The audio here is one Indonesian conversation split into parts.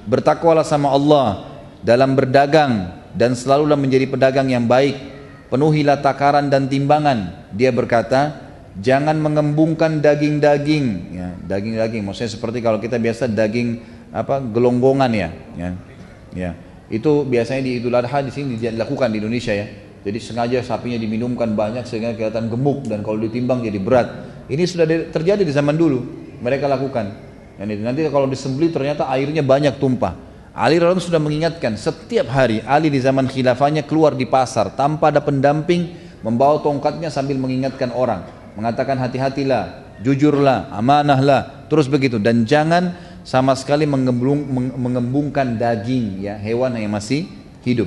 bertakwalah sama Allah dalam berdagang dan selalulah menjadi pedagang yang baik, penuhilah takaran dan timbangan. Dia berkata, jangan mengembungkan daging-daging, ya, daging-daging maksudnya seperti kalau kita biasa daging gelonggongan ya. Itu biasanya di Idul Adha di sini dilakukan di Indonesia ya. Jadi sengaja sapinya diminumkan banyak sehingga kelihatan gemuk dan kalau ditimbang jadi berat. Ini sudah terjadi di zaman dulu, mereka lakukan. Dan nanti kalau disembelih ternyata airnya banyak tumpah. Ali radhiyallahu anhu sudah mengingatkan setiap hari. Ali di zaman khilafahnya keluar di pasar tanpa ada pendamping, membawa tongkatnya sambil mengingatkan orang, mengatakan hati-hatilah, jujurlah, amanahlah, terus begitu. Dan jangan sama sekali mengembungkan daging ya, hewan yang masih hidup.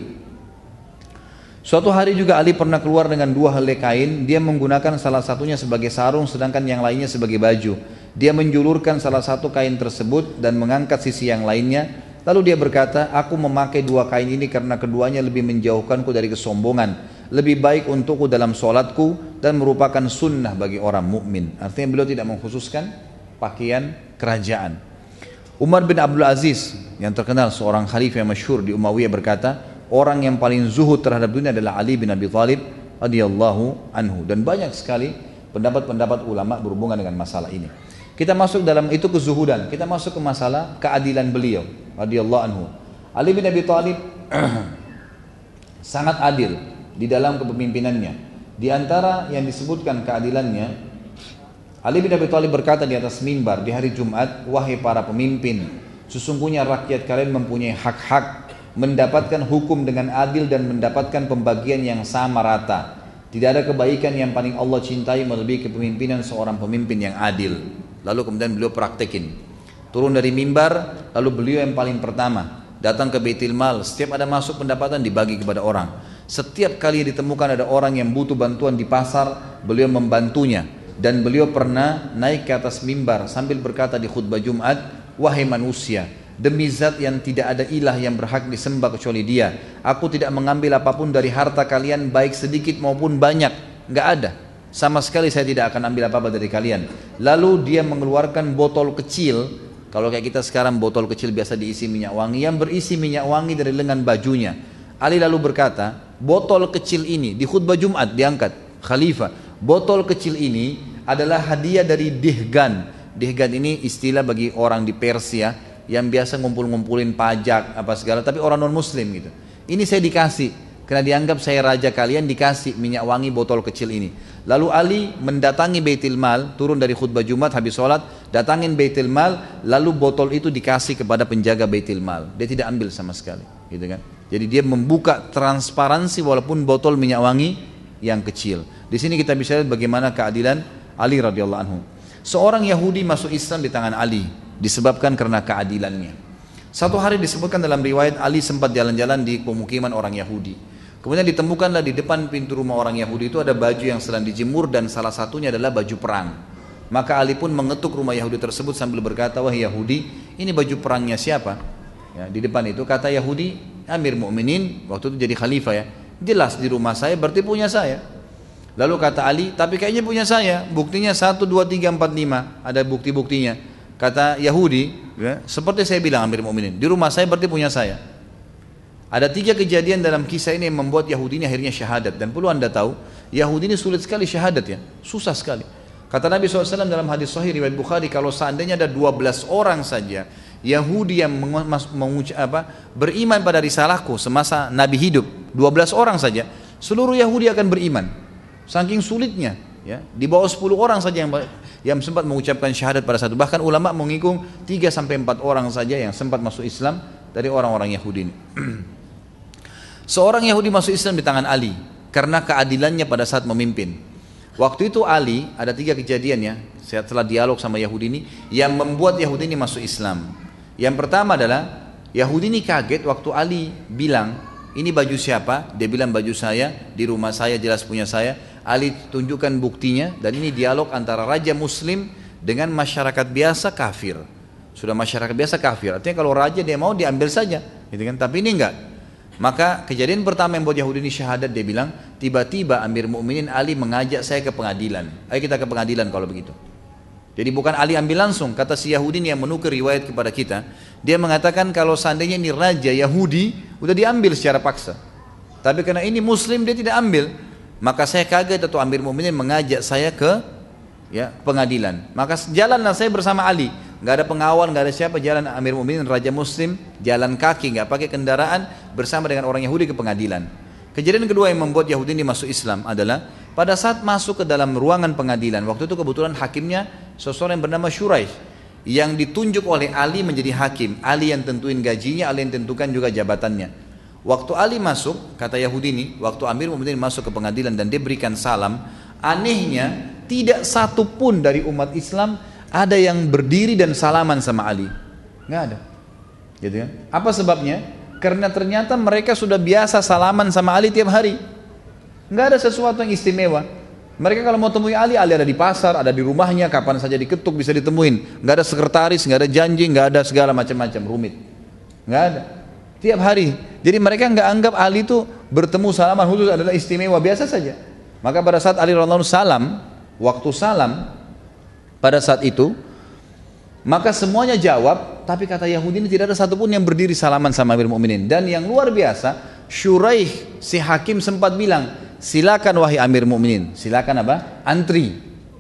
Suatu hari juga Ali pernah keluar dengan 2 helai kain. Dia menggunakan salah satunya sebagai sarung sedangkan yang lainnya sebagai baju. Dia menjulurkan salah satu kain tersebut dan mengangkat sisi yang lainnya. Lalu dia berkata, aku memakai 2 kain ini karena keduanya lebih menjauhkanku dari kesombongan, lebih baik untukku dalam sholatku dan merupakan sunnah bagi orang mukmin. Artinya beliau tidak mengkhususkan pakaian kerajaan. Umar bin Abdul Aziz yang terkenal seorang khalifah yang masyhur di Umayyah berkata, orang yang paling zuhud terhadap dunia adalah Ali bin Abi Thalib radhiyallahu anhu. Dan banyak sekali pendapat-pendapat ulama berhubungan dengan masalah ini. Kita masuk dalam itu kezuhudan, kita masuk ke masalah keadilan beliau radhiyallahu anhu. Ali bin Abi Thalib sangat adil di dalam kepemimpinannya. Di antara yang disebutkan keadilannya, Ali bin Abi Thalib berkata di atas mimbar di hari Jumat, wahai para pemimpin, sesungguhnya rakyat kalian mempunyai hak-hak, mendapatkan hukum dengan adil dan mendapatkan pembagian yang sama rata. Tidak ada kebaikan yang paling Allah cintai melebihi kepemimpinan seorang pemimpin yang adil. Lalu kemudian beliau praktekin. Turun dari mimbar, lalu beliau yang paling pertama datang ke Baitul Mal. Setiap ada masuk pendapatan dibagi kepada orang. Setiap kali ditemukan ada orang yang butuh bantuan di pasar, beliau membantunya. Dan beliau pernah naik ke atas mimbar sambil berkata di khutbah Jumat, wahai manusia, demi zat yang tidak ada ilah yang berhak disembah kecuali dia, aku tidak mengambil apapun dari harta kalian baik sedikit maupun banyak, enggak ada, sama sekali saya tidak akan ambil apa-apa dari kalian. Lalu dia mengeluarkan botol kecil, kalau kayak kita sekarang botol kecil biasa diisi minyak wangi, yang berisi minyak wangi dari lengan bajunya. Ali lalu berkata, botol kecil ini di khutbah Jumat diangkat khalifah, botol kecil ini adalah hadiah dari Dihgan. Dihgan ini istilah bagi orang di Persia yang biasa ngumpul-ngumpulin pajak apa segala, tapi orang non muslim gitu. Ini saya dikasih karena dianggap saya raja kalian, dikasih minyak wangi botol kecil ini. Lalu Ali mendatangi Baitul Mal, turun dari khutbah Jumat habis sholat, datangin Baitul Mal, lalu botol itu dikasih kepada penjaga Baitul Mal. Dia tidak ambil sama sekali, gitu kan? Jadi dia membuka transparansi walaupun botol minyak wangi yang kecil. Di sini kita bisa lihat bagaimana keadilan Ali radhiyallahu anhu. Seorang Yahudi masuk Islam di tangan Ali disebabkan karena keadilannya. Satu hari disebutkan dalam riwayat Ali sempat jalan-jalan di pemukiman orang Yahudi. Kemudian ditemukanlah di depan pintu rumah orang Yahudi itu ada baju yang sedang dijemur dan salah satunya adalah baju perang. Maka Ali pun mengetuk rumah Yahudi tersebut sambil berkata, wahai Yahudi, ini baju perangnya siapa? Ya, di depan itu kata Yahudi, Amir Mukminin waktu itu jadi khalifah ya. Jelas di rumah saya berarti punya saya. Lalu kata Ali, tapi kayaknya punya saya. Buktinya 1, 2, 3, 4, 5. Ada bukti-buktinya. Kata Yahudi, ya, seperti saya bilang Amir Mukminin, di rumah saya berarti punya saya. Ada 3 kejadian dalam kisah ini yang membuat Yahudi ini akhirnya syahadat. Dan perlu anda tahu, Yahudi ini sulit sekali syahadat ya. Susah sekali. Kata Nabi SAW dalam hadis sahih riwayat Bukhari, kalau seandainya ada 12 orang saja Yahudi yang beriman pada risalahku semasa Nabi hidup, 12 orang saja, seluruh Yahudi akan beriman. Saking sulitnya, ya, di bawah 10 orang saja yang sempat mengucapkan syahadat pada satu. Bahkan ulama menghitung 3-4 orang saja yang sempat masuk Islam dari orang-orang Yahudi ini. Seorang Yahudi masuk Islam di tangan Ali karena keadilannya pada saat memimpin. Waktu itu Ali, ada 3 kejadian ya, setelah dialog sama Yahudi ini yang membuat Yahudi ini masuk Islam. Yang pertama adalah Yahudi ini kaget waktu Ali bilang, ini baju siapa? Dia bilang baju saya, di rumah saya jelas punya saya. Ali tunjukkan buktinya dan ini dialog antara raja muslim dengan masyarakat biasa kafir. Sudah masyarakat biasa kafir, artinya kalau raja dia mau diambil saja, gitu kan? Tapi ini enggak. Maka kejadian pertama yang buat Yahudi ini syahadat, dia bilang, tiba-tiba Amir Mukminin Ali mengajak saya ke pengadilan. Ayo kita ke pengadilan kalau begitu. Jadi bukan Ali ambil langsung, kata si Yahudi ini yang menukir riwayat kepada kita. Dia mengatakan kalau seandainya ini raja Yahudi, udah diambil secara paksa. Tapi karena ini Muslim dia tidak ambil. Maka saya kaget atau Amir Mukminin mengajak saya ke pengadilan. Maka jalanlah saya bersama Ali. Nggak ada pengawal, nggak ada siapa, jalan Amir Mukminin raja Muslim, jalan kaki, nggak pakai kendaraan bersama dengan orang Yahudi ke pengadilan. Kejadian kedua yang membuat Yahudi ini masuk Islam adalah pada saat masuk ke dalam ruangan pengadilan. Waktu itu kebetulan hakimnya seseorang yang bernama Shuraih yang ditunjuk oleh Ali menjadi hakim. Ali yang tentuin gajinya, Ali yang tentukan juga jabatannya. Waktu Ali masuk, kata Yahudi ini, waktu Amir Mukminin masuk ke pengadilan dan dia berikan salam, anehnya tidak satu pun dari umat Islam ada yang berdiri dan salaman sama Ali. Nggak ada. Gitu kan? Apa sebabnya? Karena ternyata mereka sudah biasa salaman sama Ali tiap hari. Nggak ada sesuatu yang istimewa. Mereka kalau mau temui Ali, Ali ada di pasar, ada di rumahnya, kapan saja diketuk bisa ditemuin. Nggak ada sekretaris, nggak ada janji, nggak ada segala macam-macam rumit. Nggak ada. Tiap hari. Jadi mereka nggak anggap Ali itu bertemu salaman khusus adalah istimewa, biasa saja. Maka pada saat Ali radhiyallahu anhu salam, waktu salam pada saat itu, maka semuanya jawab, tapi kata Yahudi ini tidak ada satupun yang berdiri salaman sama Amir Mukminin. Dan yang luar biasa, Shuraih si hakim sempat bilang, silakan wahai Amir Mukminin, silakan apa? Antri.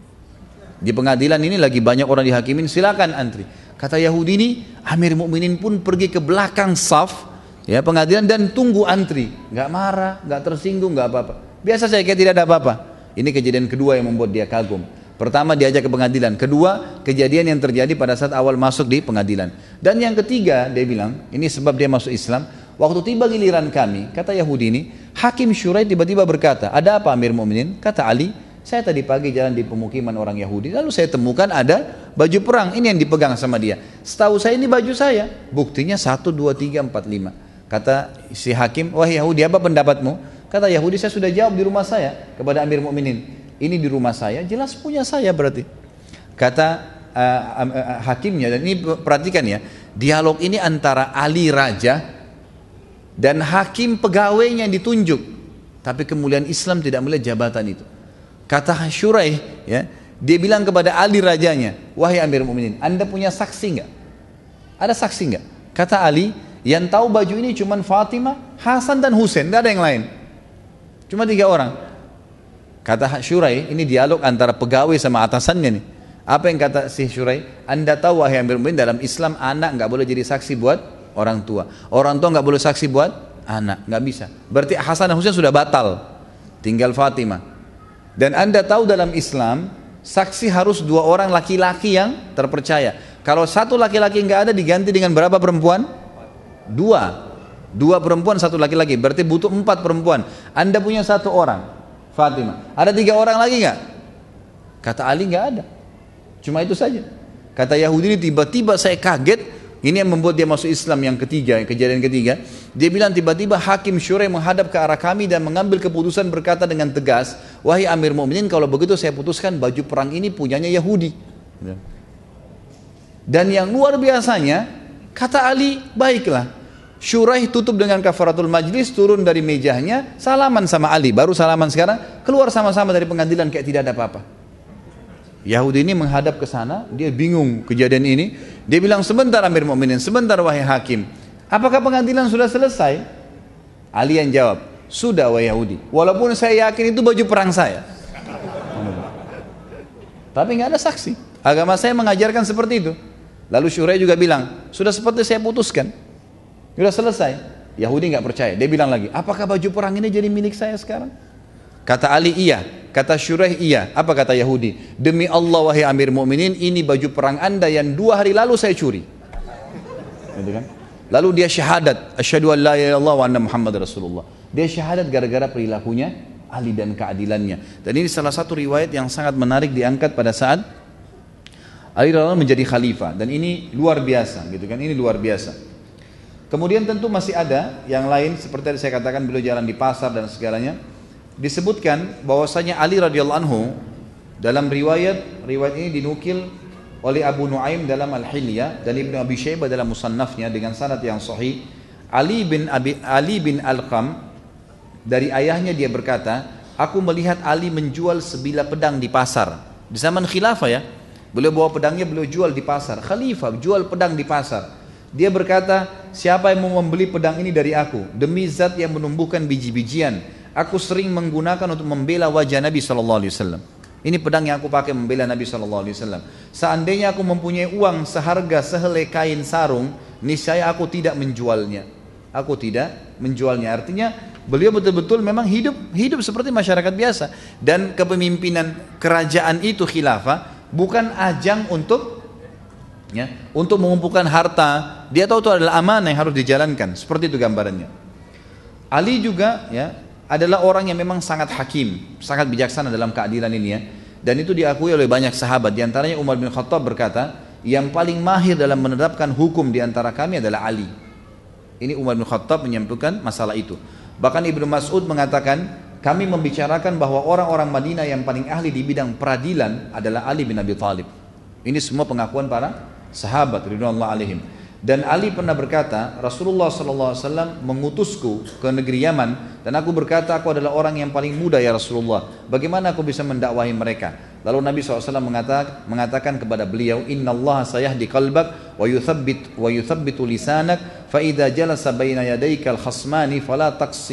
Di pengadilan ini lagi banyak orang dihakimin, silakan antri. Kata Yahudi ini, Amir Mukminin pun pergi ke belakang saf pengadilan dan tunggu antri, nggak marah, nggak tersinggung, nggak apa-apa. Biasa saya kayak tidak ada apa-apa. Ini kejadian kedua yang membuat dia kagum. Pertama diajak ke pengadilan, kedua kejadian yang terjadi pada saat awal masuk di pengadilan. Dan yang ketiga dia bilang, ini sebab dia masuk Islam. Waktu tiba giliran kami, kata Yahudi ini, Hakim Shuraih tiba-tiba berkata, ada apa Amir Mukminin? Kata Ali, saya tadi pagi jalan di pemukiman orang Yahudi, lalu saya temukan ada baju perang, ini yang dipegang sama dia. Setahu saya ini baju saya, buktinya 1, 2, 3, 4, 5. Kata si hakim, wah Yahudi apa pendapatmu? Kata Yahudi, saya sudah jawab di rumah saya kepada Amir Mukminin. Ini di rumah saya, jelas punya saya berarti. Kata hakimnya, dan ini perhatikan ya, dialog ini antara Ali raja dan hakim pegawainya yang ditunjuk. Tapi kemuliaan Islam tidak melihat jabatan itu. Kata Shuraih, dia bilang kepada Ali rajanya, wahai Amir Mukminin, Anda punya saksi enggak? Ada saksi enggak? Kata Ali, yang tahu baju ini cuma Fatimah, Hasan dan Husain, tidak ada yang lain. Cuma 3 orang. Kata Shuraih, ini dialog antara pegawai sama atasannya nih. Apa yang kata si Shuraih? Anda tahu wahai Amir Mukminin, dalam Islam anak nggak boleh jadi saksi buat orang tua. Orang tua nggak boleh saksi buat anak, nggak bisa. Berarti Hasan dan Husain sudah batal, tinggal Fatimah. Dan Anda tahu dalam Islam saksi harus 2 orang laki-laki yang terpercaya. Kalau 1 laki-laki nggak ada, diganti dengan berapa perempuan? 2 perempuan 1 laki-laki, berarti butuh 4 perempuan. Anda punya 1 orang, Fatimah. Ada 3 orang lagi nggak? Kata Ali nggak ada. Cuma itu saja. Kata Yahudi ini, tiba-tiba saya kaget. Ini yang membuat dia masuk Islam yang ketiga, kejadian ketiga. Dia bilang tiba-tiba Hakim Shuraih menghadap ke arah kami dan mengambil keputusan berkata dengan tegas, wahai Amir Mukminin, kalau begitu saya putuskan baju perang ini punyanya Yahudi. Dan yang luar biasanya, kata Ali, baiklah. Shuraih tutup dengan kafaratul majlis, turun dari mejanya, salaman sama Ali, baru salaman sekarang, keluar sama-sama dari pengadilan kayak tidak ada apa-apa. Yahudi ini menghadap ke sana, dia bingung kejadian ini. Dia bilang, sebentar Amir Mukminin, sebentar wahai hakim, apakah pengadilan sudah selesai? Ali yang jawab, sudah wahai Yahudi, walaupun saya yakin itu baju perang saya. Tapi nggak ada saksi. Agama saya mengajarkan seperti itu. Lalu Shuraih juga bilang, sudah seperti saya putuskan, sudah selesai. Yahudi nggak percaya. Dia bilang lagi, apakah baju perang ini jadi milik saya sekarang? Kata Ali, iya. Kata Shuraih, iya. Apa kata Yahudi? Demi Allah wahai Amir Mukminin, ini baju perang Anda yang 2 hari lalu saya curi. Gitu kan? Lalu dia syahadat, asyhadu an la ilaha illallah wa anna Muhammad Rasulullah. Dia syahadat gara-gara perilakunya Ali dan keadilannya. Dan ini salah satu riwayat yang sangat menarik diangkat pada saat Ali radhiyallahu anhu menjadi khalifah. Dan ini luar biasa, gitu kan? Ini luar biasa. Kemudian tentu masih ada yang lain, seperti tadi saya katakan beliau jalan di pasar dan segalanya. Disebutkan bahwasanya Ali radhiyallahu anhu dalam riwayat ini dinukil oleh Abu Nuaim dalam Al-Hilyah dan Ibnu Abi Syaibah dalam Musannafnya dengan sanad yang sahih. Ali bin Alqam dari ayahnya dia berkata, aku melihat Ali menjual sebilah pedang di pasar di zaman khilafah ya. Beliau bawa pedangnya, beliau jual di pasar. Khalifah jual pedang di pasar. Dia berkata, siapa yang mau membeli pedang ini dari aku? Demi zat yang menumbuhkan biji-bijian, aku sering menggunakan untuk membela wajah Nabi SAW. Ini pedang yang aku pakai membela Nabi SAW. Seandainya aku mempunyai uang seharga sehelai kain sarung, niscaya aku tidak menjualnya. Aku tidak menjualnya. Artinya beliau betul-betul memang hidup seperti masyarakat biasa. Dan kepemimpinan kerajaan itu khilafah bukan ajang untuk mengumpulkan harta. Dia tahu itu adalah amanah yang harus dijalankan. Seperti itu gambarannya. Ali juga adalah orang yang memang sangat hakim, sangat bijaksana dalam keadilan ini Dan itu diakui oleh banyak sahabat. Di antaranya Umar bin Khattab berkata, yang paling mahir dalam menerapkan hukum di antara kami adalah Ali. Ini Umar bin Khattab menyampaikan masalah itu. Bahkan Ibnu Mas'ud mengatakan, kami membicarakan bahwa orang-orang Madinah yang paling ahli di bidang peradilan adalah Ali bin Abi Thalib. Ini semua pengakuan para sahabat ridwanullah alaihim. Dan Ali pernah berkata, Rasulullah SAW mengutusku ke negeri Yaman, dan aku berkata, aku adalah orang yang paling muda ya Rasulullah. Bagaimana aku bisa mendakwahi mereka? Lalu Nabi SAW mengatakan kepada beliau, Inna Allah sayahdi qalbak wa yuthabbitu lisanak, fa idza jalasa baina yadayka al-khasmani fala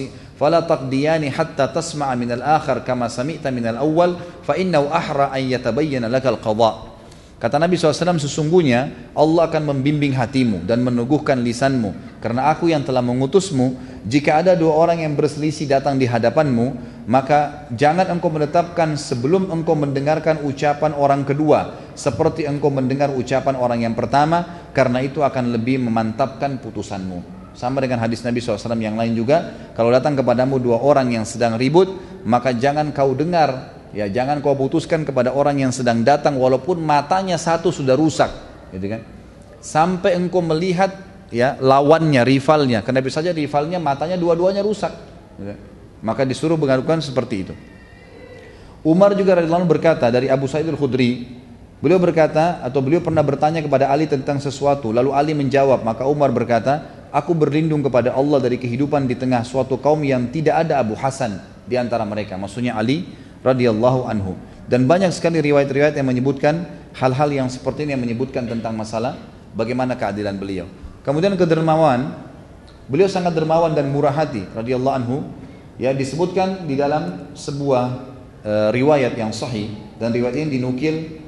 taqdiyani hatta tasma'a min al-akhar kama sami'ta min al-awwal, fa innahu ahra an yatabayyana lakal qadha. Kata Nabi SAW, sesungguhnya Allah akan membimbing hatimu dan meneguhkan lisanmu. Karena aku yang telah mengutusmu, jika ada dua orang yang berselisih datang di hadapanmu, maka jangan engkau menetapkan sebelum engkau mendengarkan ucapan orang kedua, seperti engkau mendengar ucapan orang yang pertama, karena itu akan lebih memantapkan putusanmu. Sama dengan hadis Nabi SAW yang lain juga, kalau datang kepadamu dua orang yang sedang ribut, maka jangan kau dengar, jangan kau putuskan kepada orang yang sedang datang walaupun matanya satu sudah rusak, gitu kan? Sampai engkau melihat lawannya, rivalnya. Karena bisa saja rivalnya matanya dua-duanya rusak, gitu. Maka disuruh mengadukan seperti itu. Umar juga radhiyallahu anhu berkata dari Abu Sa'id al-Khudri, beliau berkata atau beliau pernah bertanya kepada Ali tentang sesuatu, lalu Ali menjawab, maka Umar berkata, aku berlindung kepada Allah dari kehidupan di tengah suatu kaum yang tidak ada Abu Hasan di antara mereka. Maksudnya Ali radhiyallahu anhu. Dan banyak sekali riwayat-riwayat yang menyebutkan hal-hal yang seperti ini, yang menyebutkan tentang masalah bagaimana keadilan beliau. Kemudian kedermawan, beliau sangat dermawan dan murah hati radhiyallahu anhu. Disebutkan di dalam sebuah riwayat yang sahih, dan riwayat ini dinukil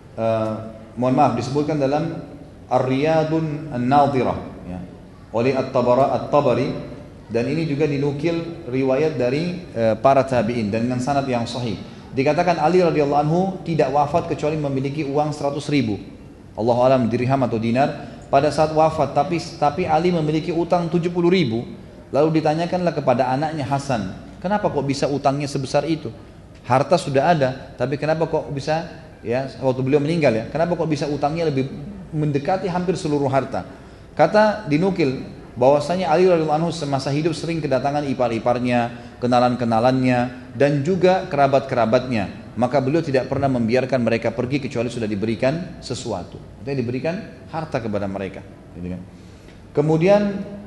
disebutkan dalam Ar-Riyadun An-Nadhirah oleh At-Tabari, dan ini juga dinukil riwayat dari para tabi'in dan dengan sanad yang sahih. Dikatakan Ali radhiyallahu anhu tidak wafat kecuali memiliki uang 100.000, Allahu alam dirham atau dinar pada saat wafat, tapi Ali memiliki utang 70.000. Lalu ditanyakanlah kepada anaknya Hasan, kenapa kok bisa utangnya sebesar itu? Harta sudah ada, tapi kenapa kok bisa waktu beliau meninggal kenapa kok bisa utangnya lebih mendekati hampir seluruh harta? Kata dinukil bahwasanya Ali radhiyallahu anhu semasa hidup sering kedatangan ipar-iparnya, kenalan-kenalannya, dan juga kerabat-kerabatnya. Maka beliau tidak pernah membiarkan mereka pergi kecuali sudah diberikan sesuatu. Artinya diberikan harta kepada mereka. Kemudian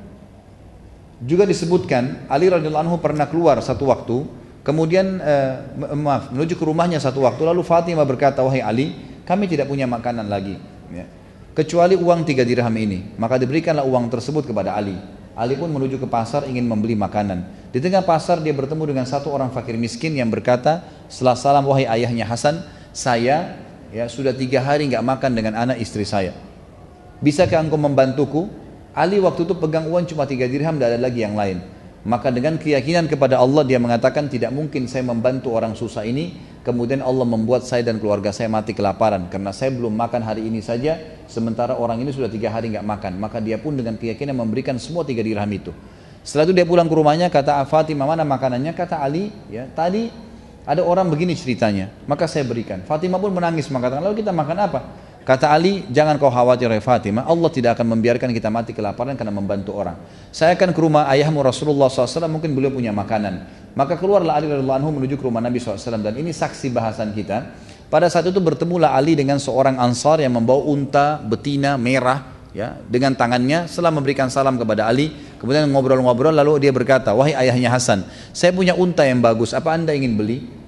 juga disebutkan Ali radhiyallahu anhu pernah keluar satu waktu, kemudian menuju ke rumahnya satu waktu, lalu Fatimah berkata, wahai Ali, kami tidak punya makanan lagi, kecuali uang 3 dirham ini. Maka diberikanlah uang tersebut kepada Ali. Ali pun menuju ke pasar ingin membeli makanan. Di tengah pasar dia bertemu dengan satu orang fakir miskin yang berkata, setelah salam, wahai ayahnya Hasan, saya sudah 3 hari nggak makan dengan anak istri saya. Bisakah engkau membantuku? Ali waktu itu pegang uang cuma 3 dirham, tidak ada lagi yang lain. Maka dengan keyakinan kepada Allah dia mengatakan, tidak mungkin saya membantu orang susah ini kemudian Allah membuat saya dan keluarga saya mati kelaparan, karena saya belum makan hari ini saja sementara orang ini sudah 3 hari nggak makan. Maka dia pun dengan keyakinan memberikan semua 3 dirham itu. Setelah itu dia pulang ke rumahnya, kata Fatimah, mana makanannya? Kata Ali, tadi ada orang begini ceritanya, maka saya berikan. Fatimah pun menangis mengatakan, lalu kita makan apa? Kata Ali, jangan kau khawatir ya Fatimah, Allah tidak akan membiarkan kita mati kelaparan karena membantu orang. Saya akan ke rumah ayahmu Rasulullah SAW, mungkin beliau punya makanan. Maka keluarlah Ali radhiyallahu anhu menuju ke rumah Nabi SAW, dan ini saksi bahasan kita. Pada saat itu bertemulah Ali dengan seorang Ansar yang membawa unta betina merah, dengan tangannya. Setelah memberikan salam kepada Ali, kemudian ngobrol-ngobrol, lalu dia berkata, wahai ayahnya Hasan, saya punya unta yang bagus, apa anda ingin beli?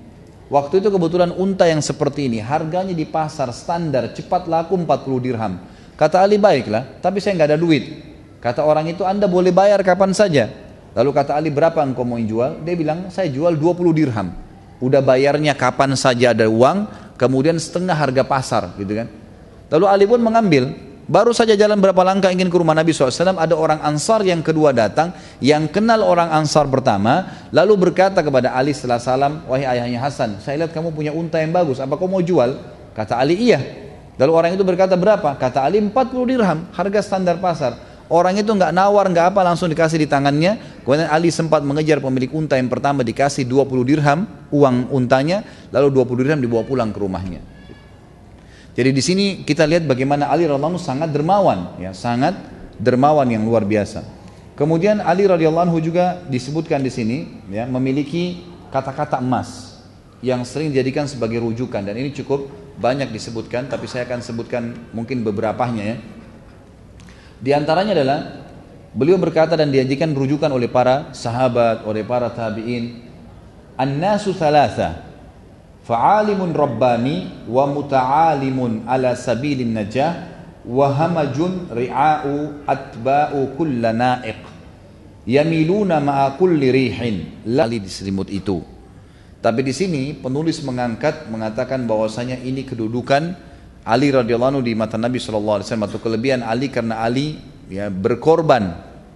Waktu itu kebetulan unta yang seperti ini harganya di pasar standar cepat laku 40 dirham. Kata Ali, baiklah, tapi saya nggak ada duit. Kata orang itu, Anda boleh bayar kapan saja. Lalu kata Ali, berapa engkau mau jual? Dia bilang, saya jual 20 dirham. Udah bayarnya kapan saja ada uang, kemudian setengah harga pasar, gitu kan. Lalu Ali pun mengambil. Baru saja jalan berapa langkah ingin ke rumah Nabi SAW, ada orang Ansar yang kedua datang, yang kenal orang Ansar pertama, lalu berkata kepada Ali setelah salam, wahai ayahnya Hasan, saya lihat kamu punya unta yang bagus, apa kau mau jual? Kata Ali, iya. Lalu orang itu berkata, berapa? Kata Ali, 40 dirham, harga standar pasar. Orang itu nggak nawar, nggak apa, langsung dikasih di tangannya. Kemudian Ali sempat mengejar pemilik unta yang pertama, dikasih 20 dirham uang untanya, lalu 20 dirham dibawa pulang ke rumahnya. Jadi di sini kita lihat bagaimana Ali radhiyallahu anhu sangat dermawan, ya, sangat dermawan yang luar biasa. Kemudian Ali radhiyallahu anhu juga disebutkan di sini, ya, memiliki kata-kata emas yang sering dijadikan sebagai rujukan, dan ini cukup banyak disebutkan, tapi saya akan sebutkan mungkin beberapanya, ya. Di antaranya adalah beliau berkata dan diajikan rujukan oleh para sahabat, oleh para tabi'in, an-nasu thalatha, fa'alimun rabbani wa muta'alimun ala sabilin najah wa hamajun ri'a'u atba'u kulla na'iq yamiluna ma'a kulli rihin. Lali diselimut itu. Tapi di sini penulis mengatakan bahwasanya ini kedudukan Ali radhiyallahu anhu di mata Nabi sallallahu alaihi wasallam, atau kelebihan Ali karena Ali, ya, berkorban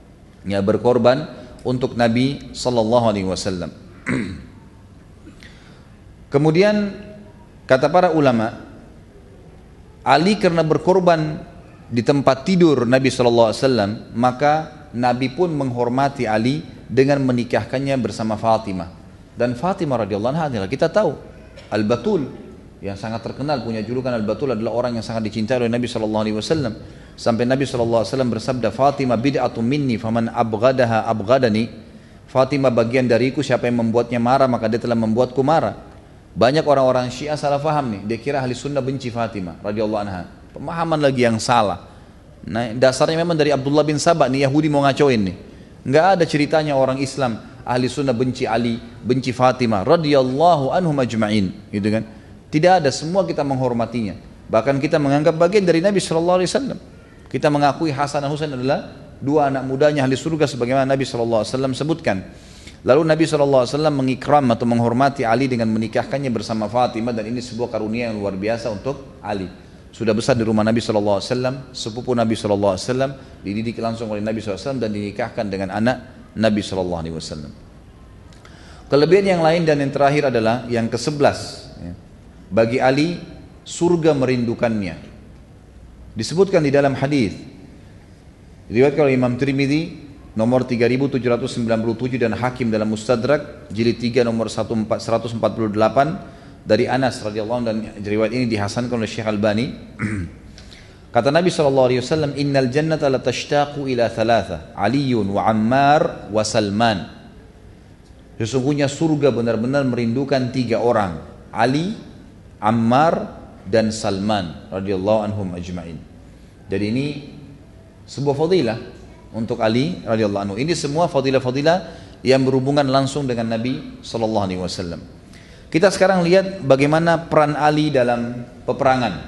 untuk Nabi sallallahu alaihi wasallam. Kemudian kata para ulama, Ali karena berkorban di tempat tidur Nabi SAW, maka Nabi pun menghormati Ali dengan menikahkannya bersama Fatimah. Dan Fatimah radhiyallahu anha adalah, kita tahu, Al-Batul, yang sangat terkenal, punya julukan Al-Batul, adalah orang yang sangat dicintai oleh Nabi SAW. Sampai Nabi SAW bersabda, Fatimah bid'atun minni faman abghadaha abghadani. Fatimah bagian dariku, siapa yang membuatnya marah maka dia telah membuatku marah. Banyak orang-orang Syiah salah faham nih, dia kira ahli sunnah benci Fatimah radhiyallahu anha. Pemahaman lagi yang salah. Nah, dasarnya memang dari Abdullah bin Sabah nih, Yahudi mau ngacoin nih. Enggak ada ceritanya orang Islam ahli sunnah benci Ali, benci Fatimah radhiyallahu anhum ajma'in, gitu kan. Tidak ada, semua kita menghormatinya. Bahkan kita menganggap bagian dari Nabi sallallahu alaihi wasallam. Kita mengakui Hasan dan Husain adalah dua anak mudanya ahli surga sebagaimana Nabi sallallahu alaihi wasallam sebutkan. Lalu Nabi SAW mengikram atau menghormati Ali dengan menikahkannya bersama Fatimah, dan ini sebuah karunia yang luar biasa untuk Ali. Sudah besar di rumah Nabi SAW, sepupu Nabi SAW, dididik langsung oleh Nabi SAW dan dinikahkan dengan anak Nabi SAW. Kelebihan yang lain dan yang terakhir adalah yang ke-11, ya. Bagi Ali, surga merindukannya. Disebutkan di dalam hadis, diriwayatkan oleh Imam Tirmidzi nomor 3797 dan Hakim dalam Mustadrak jilid 3 nomor 148 dari Anas radhiyallahu anhu, dan riwayat ini dihasankan oleh Syekh Albani. Kata Nabi SAW, innal jannata la tashtaqu ila thalatha, Aliyun wa Ammar wa Salman. Sesungguhnya surga benar-benar merindukan 3 orang, Ali, Ammar dan Salman radhiyallahu anhum ajma'in. Jadi ini sebuah fadilah untuk Ali radhiyallahu anhu. Ini semua fadilah-fadilah yang berhubungan langsung dengan Nabi sallallahu alaihi wasallam. Kita sekarang lihat bagaimana peran Ali dalam peperangan.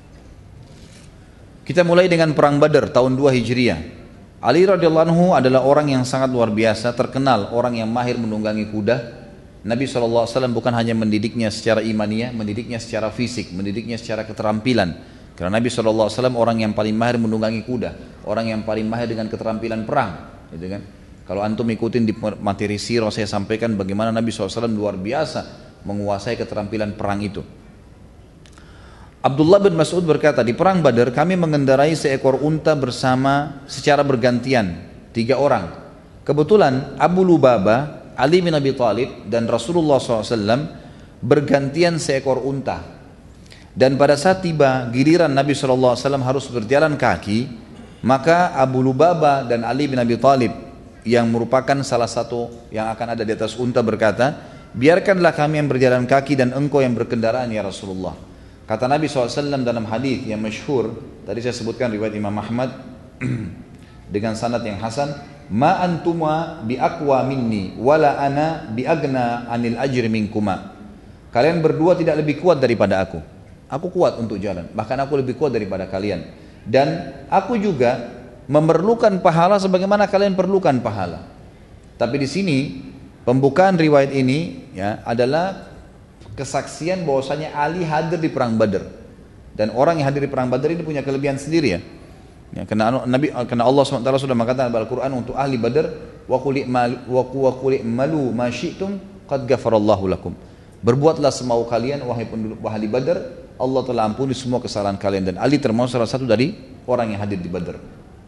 Kita mulai dengan perang Badar tahun 2 Hijriah. Ali radhiyallahu anhu adalah orang yang sangat luar biasa, terkenal orang yang mahir menunggangi kuda. Nabi sallallahu alaihi wasallam bukan hanya mendidiknya secara imaniah, mendidiknya secara fisik, mendidiknya secara keterampilan. Karena Nabi SAW orang yang paling mahir menunggangi kuda, orang yang paling mahir dengan keterampilan perang, gitu kan. Kalau antum ikutin di materi sirah saya sampaikan bagaimana Nabi SAW luar biasa menguasai keterampilan perang itu. Abdullah bin Mas'ud berkata, di perang Badar kami mengendarai seekor unta bersama secara bergantian, 3 orang. Kebetulan Abu Lubabah, Ali bin Abi Thalib dan Rasulullah SAW bergantian seekor unta. Dan pada saat tiba giliran Nabi SAW harus berjalan kaki, maka Abu Lubabah dan Ali bin Abi Thalib yang merupakan salah satu yang akan ada di atas unta berkata, biarkanlah kami yang berjalan kaki dan engkau yang berkendaraan ya Rasulullah. Kata Nabi SAW dalam hadis yang masyhur, tadi saya sebutkan riwayat Imam Ahmad dengan sanad yang hasan, ma antuma bi aqwa minni wala ana bi agna anil ajri minkuma. Kalian berdua tidak lebih kuat daripada aku. Aku kuat untuk jalan, bahkan aku lebih kuat daripada kalian. Dan aku juga memerlukan pahala sebagaimana kalian perlukan pahala. Tapi di sini pembukaan riwayat ini ya adalah kesaksian bahwasanya Ali hadir di perang Badar. Dan orang yang hadir di perang Badar ini punya kelebihan sendiri ya. Ya, karena Allah SWT sudah mengatakan dalam Al-Quran untuk ahli Badar, wa qul i'malu ma syi'tum qad ghafarallahu lakum. Berbuatlah semau kalian wahai penduduk ahli Badar, Allah telah ampuni semua kesalahan kalian. Dan Ali termasuk salah satu dari orang yang hadir di Badar.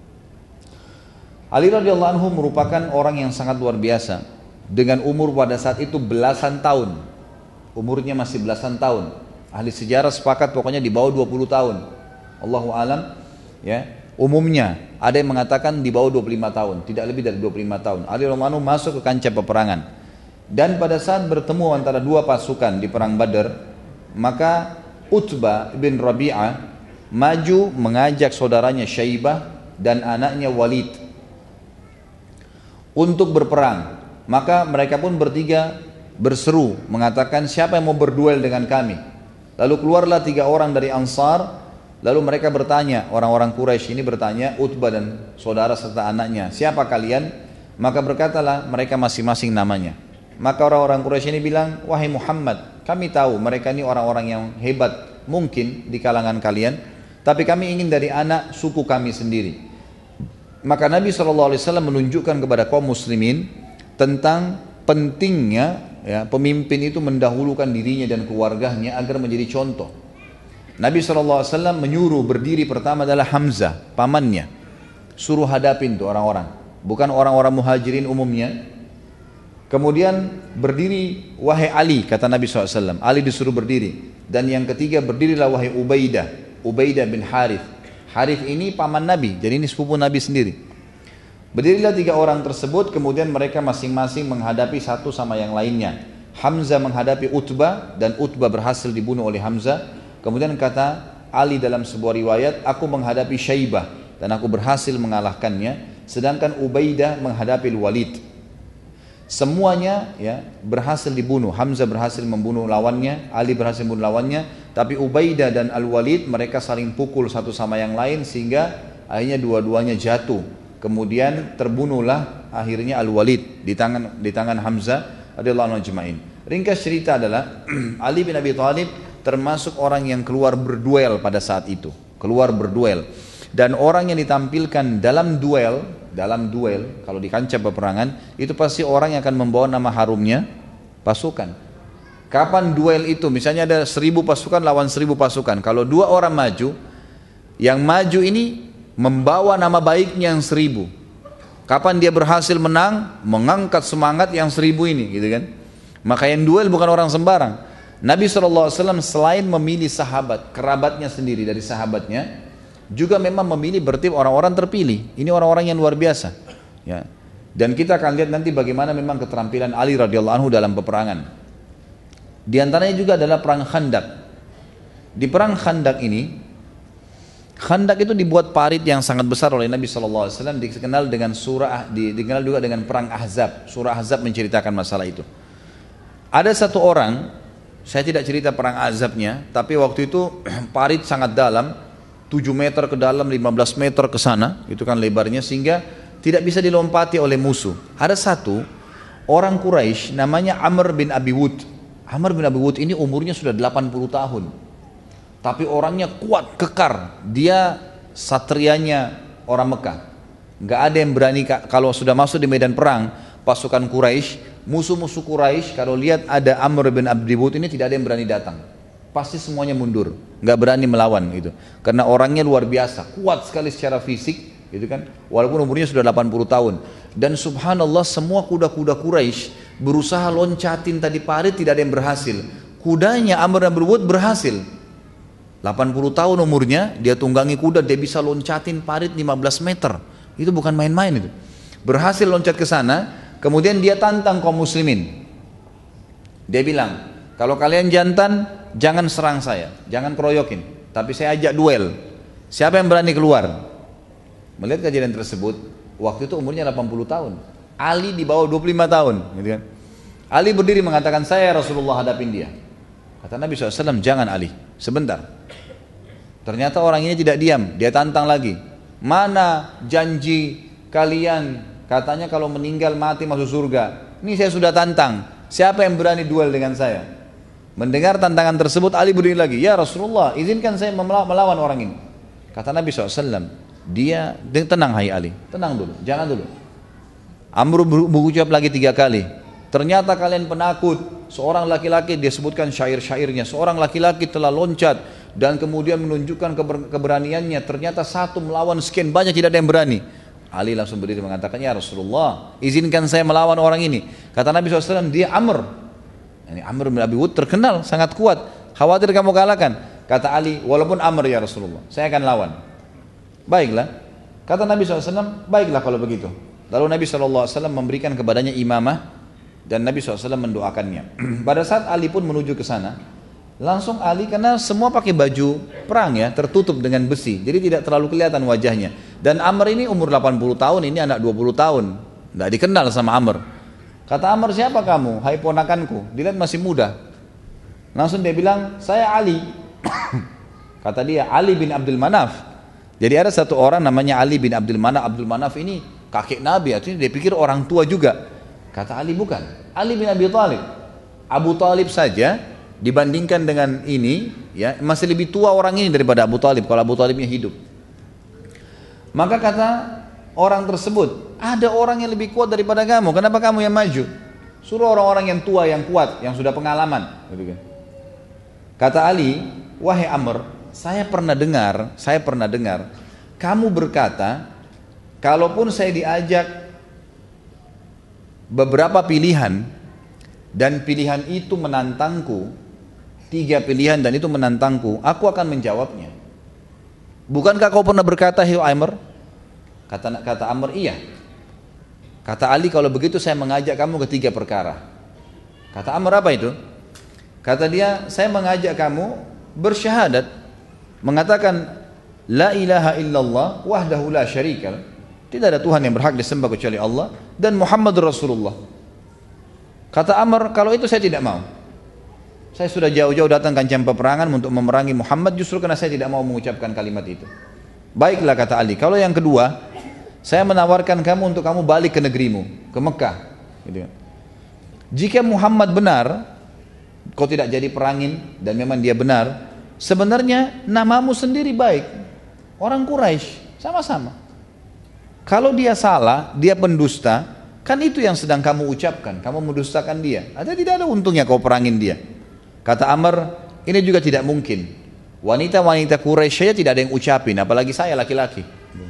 Ali radhiyallahu anhu merupakan orang yang sangat luar biasa dengan umur pada saat itu belasan tahun. Umurnya masih belasan tahun. Ahli sejarah sepakat pokoknya di bawah 20 tahun. Allahu alam ya. Umumnya ada yang mengatakan di bawah 25 tahun, tidak lebih dari 25 tahun. Ali radhiyallahu anhu masuk ke kancah peperangan. Dan pada saat bertemu antara dua pasukan di perang Badar, maka Utbah bin Rabi'ah maju mengajak saudaranya Syaibah dan anaknya Walid untuk berperang. Maka mereka pun bertiga berseru mengatakan, siapa yang mau berduel dengan kami? Lalu keluarlah 3 orang dari Ansar. Lalu mereka bertanya, orang-orang Quraisy ini bertanya Utbah dan saudara serta anaknya, siapa kalian? Maka berkatalah mereka masing-masing namanya. Maka orang-orang Quraisy ini bilang, wahai Muhammad, kami tahu mereka ini orang-orang yang hebat mungkin di kalangan kalian, tapi kami ingin dari anak suku kami sendiri. Maka Nabi SAW menunjukkan kepada kaum muslimin tentang pentingnya ya, pemimpin itu mendahulukan dirinya dan keluarganya agar menjadi contoh. Nabi SAW menyuruh berdiri pertama adalah Hamzah, pamannya. Suruh hadapin tuh orang-orang, bukan orang-orang muhajirin umumnya. Kemudian berdiri wahai Ali, kata Nabi SAW. Ali disuruh berdiri. Dan yang ketiga berdirilah wahai Ubaidah bin Harith. Harith ini paman Nabi, jadi ini sepupu Nabi sendiri. Berdirilah 3 orang tersebut, kemudian mereka masing-masing menghadapi satu sama yang lainnya. Hamzah menghadapi Utbah dan Utbah berhasil dibunuh oleh Hamzah. Kemudian kata Ali dalam sebuah riwayat, aku menghadapi Syaibah dan aku berhasil mengalahkannya, sedangkan Ubaidah menghadapi Walid. Semuanya ya berhasil dibunuh. Hamzah berhasil membunuh lawannya, Ali berhasil membunuh lawannya, tapi Ubaidah dan Al-Walid mereka saling pukul satu sama yang lain sehingga akhirnya dua-duanya jatuh. Kemudian terbunuhlah akhirnya Al-Walid di tangan Hamzah radhiyallahu anhu ajma'in. Ringkas cerita adalah Ali bin Abi Thalib termasuk orang yang keluar berduel pada saat itu, keluar berduel. Dan orang yang ditampilkan dalam duel kalau di kancah peperangan itu pasti orang yang akan membawa nama harumnya pasukan. Kapan duel itu? Misalnya ada 1000 pasukan lawan 1000 pasukan. Kalau 2 orang maju, yang maju ini membawa nama baiknya yang 1000. Kapan dia berhasil menang? Mengangkat semangat yang 1000 ini, gitu kan? Maka yang duel bukan orang sembarang. Nabi SAW selain memilih sahabat, kerabatnya sendiri dari sahabatnya, juga memang memilih bertip orang-orang terpilih. Ini orang-orang yang luar biasa. Ya. Dan kita akan lihat nanti bagaimana memang keterampilan Ali radhiyallahu anhu dalam peperangan. Di antaranya juga adalah perang Khandaq. Di perang Khandaq ini, Khandaq itu dibuat parit yang sangat besar oleh Nabi SAW, dikenal dengan dikenal juga dengan perang Ahzab. Surah Ahzab menceritakan masalah itu. Ada satu orang, saya tidak cerita perang Ahzabnya, tapi waktu itu parit sangat dalam, 7 meter ke dalam, 15 meter ke sana, itu kan lebarnya, sehingga tidak bisa dilompati oleh musuh. Ada satu orang Quraisy namanya Amr bin Abi Wud. Amr bin Abi Wud ini umurnya sudah 80 tahun. Tapi orangnya kuat, kekar. Dia satrianya orang Mekah. Nggak ada yang berani kalau sudah masuk di medan perang, pasukan Quraisy, musuh-musuh Quraisy kalau lihat ada Amr bin Abi Wud ini tidak ada yang berani datang. Pasti semuanya mundur, nggak berani melawan gitu. Karena orangnya luar biasa, kuat sekali secara fisik, gitu kan. Walaupun umurnya sudah 80 tahun. Dan subhanallah semua kuda-kuda Quraisy berusaha loncatin tadi parit, tidak ada yang berhasil. Kudanya Amr bin Abi Wud berhasil. 80 tahun umurnya, dia tunggangi kuda, dia bisa loncatin parit 15 meter. Itu bukan main-main itu. Berhasil loncat ke sana, kemudian dia tantang kaum muslimin. Dia bilang, kalau kalian jantan, jangan serang saya, jangan keroyokin, tapi saya ajak duel. Siapa yang berani keluar? Melihat kejadian tersebut, waktu itu umurnya 80 tahun. Ali di bawah 25 tahun, gitu kan. Ali berdiri mengatakan, saya Rasulullah hadapin dia. Kata Nabi SAW, jangan Ali, sebentar. Ternyata orang ini tidak diam, dia tantang lagi. Mana janji kalian, katanya kalau meninggal mati masuk surga. Ini saya sudah tantang, siapa yang berani duel dengan saya? Mendengar tantangan tersebut, Ali berdiri lagi. Ya Rasulullah, izinkan saya melawan orang ini. Kata Nabi SAW, dia tenang hai Ali, tenang dulu, jangan dulu. Amr berucap lagi 3 kali. Ternyata kalian penakut. Seorang laki-laki, dia sebutkan syair-syairnya, seorang laki-laki telah loncat dan kemudian menunjukkan keberaniannya. Ternyata satu melawan sekian banyak, tidak ada yang berani. Ali langsung berdiri mengatakan, ya Rasulullah, izinkan saya melawan orang ini. Kata Nabi SAW, dia Amr. Ini Amr bin Abi Wud terkenal sangat kuat, khawatir kamu kalahkan. Kata Ali, walaupun Amr ya Rasulullah, saya akan lawan. Baiklah, kata Nabi SAW, baiklah kalau begitu. Lalu Nabi SAW memberikan kepadanya imamah dan Nabi SAW mendoakannya. Pada saat Ali pun menuju ke sana, langsung Ali, karena semua pakai baju perang ya, tertutup dengan besi, jadi tidak terlalu kelihatan wajahnya. Dan Amr ini umur 80 tahun, ini anak 20 tahun, tidak dikenal sama Amr. Kata Amr, siapa kamu? Hai ponakanku, dilihat masih muda. Langsung dia bilang, saya Ali. Kata dia, Ali bin Abdul Manaf. Jadi ada satu orang namanya Ali bin Abdul Manaf. Abdul Manaf ini kakek Nabi, artinya dia pikir orang tua juga. Kata Ali, bukan, Ali bin Abi Thalib. Abu Thalib saja dibandingkan dengan ini ya, masih lebih tua orang ini daripada Abu Thalib kalau Abu Thalibnya hidup. Maka kata orang tersebut, ada orang yang lebih kuat daripada kamu, kenapa kamu yang maju? Suruh orang-orang yang tua, yang kuat, yang sudah pengalaman. Kata Ali, wahai Amr, saya pernah dengar kamu berkata, kalaupun saya diajak beberapa pilihan dan pilihan itu menantangku, 3 pilihan dan itu menantangku, aku akan menjawabnya. Bukankah kau pernah berkata, hai Amr? Kata Amr, iya. Kata Ali, kalau begitu saya mengajak kamu ke 3 perkara. Kata Amr, apa itu? Kata dia, saya mengajak kamu bersyahadat, mengatakan la ilaha illallah wahdahu la syarikal, tidak ada Tuhan yang berhak disembah kecuali Allah, dan Muhammadur Rasulullah. Kata Amr, kalau itu saya tidak mau. Saya sudah jauh-jauh datang kancah peperangan untuk memerangi Muhammad, justru karena saya tidak mau mengucapkan kalimat itu. Baiklah, kata Ali, kalau yang kedua, saya menawarkan kamu untuk kamu balik ke negerimu, ke Mekah. Jika Muhammad benar, kau tidak jadi perangin, dan memang dia benar, sebenarnya namamu sendiri baik, orang Quraisy, sama-sama. Kalau dia salah, dia pendusta, kan itu yang sedang kamu ucapkan, kamu mendustakan dia. Tidak ada untungnya kau perangin dia. Kata Amr, ini juga tidak mungkin. Wanita-wanita Quraisy saja tidak ada yang ucapin, apalagi saya laki-laki.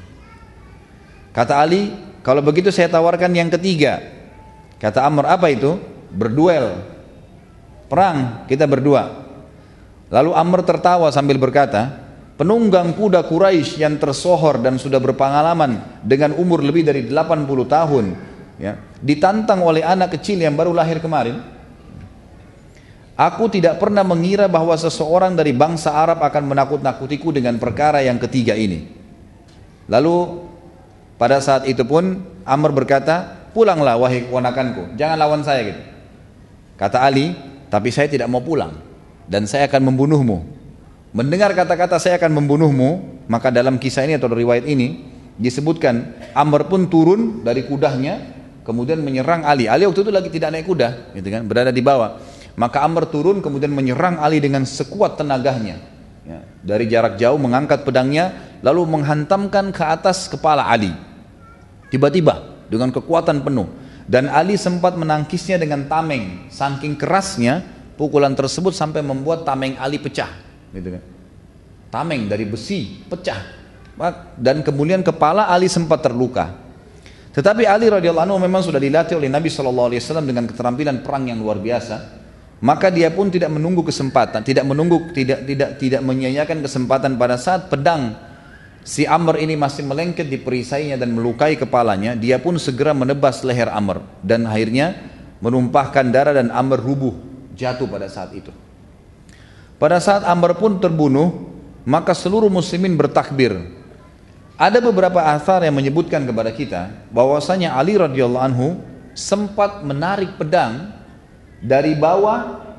Kata Ali, kalau begitu saya tawarkan yang ketiga. Kata Amr, apa itu? Berduel, perang, kita berdua. Lalu Amr tertawa sambil berkata, penunggang kuda Quraisy yang tersohor dan sudah berpengalaman dengan umur lebih dari 80 tahun ya, ditantang oleh anak kecil yang baru lahir kemarin. Aku tidak pernah mengira bahwa seseorang dari bangsa Arab akan menakut-nakutiku dengan perkara yang ketiga ini. Lalu pada saat itu pun Amr berkata, pulanglah wahai ponakanku, jangan lawan saya gitu. Kata Ali, tapi saya tidak mau pulang dan saya akan membunuhmu. Mendengar kata-kata saya akan membunuhmu, maka dalam kisah ini atau riwayat ini disebutkan Amr pun turun dari kudanya kemudian menyerang Ali. Ali waktu itu lagi tidak naik kuda, gitu kan, berada di bawah. Maka Amr turun kemudian menyerang Ali dengan sekuat tenaganya ya, dari jarak jauh mengangkat pedangnya lalu menghantamkan ke atas kepala Ali tiba-tiba dengan kekuatan penuh, dan Ali sempat menangkisnya dengan tameng. Saking kerasnya pukulan tersebut sampai membuat tameng Ali pecah, gitu kan. Tameng dari besi pecah, dan kemudian kepala Ali sempat terluka. Tetapi Ali radhiyallahu anhu memang sudah dilatih oleh Nabi SAW dengan keterampilan perang yang luar biasa. Maka dia pun tidak menunggu kesempatan, tidak menyia-nyiakan kesempatan. Pada saat pedang si Amr ini masih melengket di perisainya dan melukai kepalanya, dia pun segera menebas leher Amr dan akhirnya menumpahkan darah dan Amr rubuh jatuh pada saat itu. Pada saat Amr pun terbunuh, maka seluruh muslimin bertakbir. Ada beberapa athar yang menyebutkan kepada kita bahwasanya Ali radhiyallahu anhu sempat menarik pedang dari bawah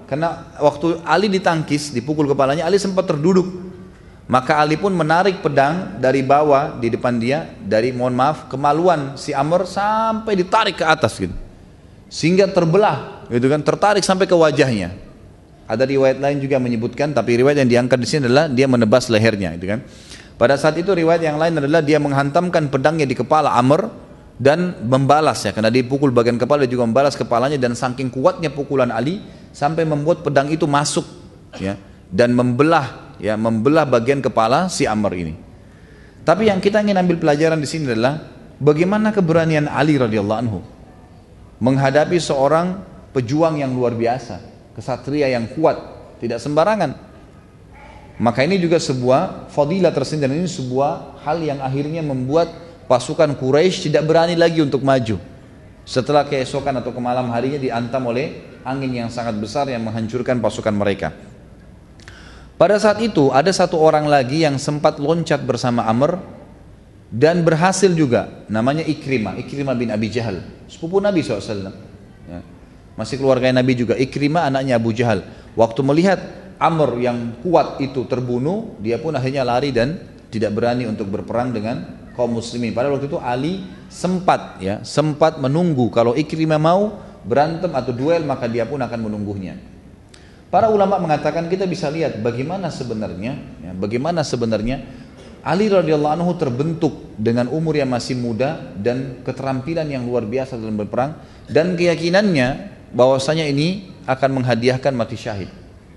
Karena waktu Ali ditangkis, dipukul kepalanya, Ali sempat terduduk. Maka Ali pun menarik pedang dari bawah di depan dia, dari mohon maaf kemaluan si Amr sampai ditarik ke atas gitu. Sehingga terbelah gitu kan, tertarik sampai ke wajahnya. Ada riwayat lain juga menyebutkan, tapi riwayat yang diangkat di sini adalah dia menebas lehernya gitu kan. Pada saat itu riwayat yang lain adalah dia menghantamkan pedangnya di kepala Amr dan membalas ya, karena dipukul bagian kepala dia juga membalas kepalanya, dan saking kuatnya pukulan Ali sampai membuat pedang itu masuk ya dan membelah bagian kepala si Amr ini. Tapi yang kita ingin ambil pelajaran di sini adalah bagaimana keberanian Ali radhiyallahu anhu menghadapi seorang pejuang yang luar biasa, kesatria yang kuat, tidak sembarangan. Maka ini juga sebuah fadilah tersendiri, dan ini sebuah hal yang akhirnya membuat pasukan Quraisy tidak berani lagi untuk maju. Setelah keesokan atau ke malam harinya diantam oleh angin yang sangat besar yang menghancurkan pasukan mereka. Pada saat itu ada satu orang lagi yang sempat loncat bersama Amr dan berhasil juga, namanya Ikrimah bin Abi Jahal, sepupu Nabi SAW ya. Masih keluarga Nabi juga. Ikrimah anaknya Abu Jahal. Waktu melihat Amr yang kuat itu terbunuh, dia pun akhirnya lari dan tidak berani untuk berperang dengan kaum muslimin. Padahal waktu itu Ali sempat menunggu kalau Ikrimah mau berantem atau duel, maka dia pun akan menunggunya. Para ulama mengatakan kita bisa lihat bagaimana sebenarnya Ali radhiyallahu anhu terbentuk dengan umur yang masih muda dan keterampilan yang luar biasa dalam berperang, dan keyakinannya bahwasanya ini akan menghadiahkan mati syahid.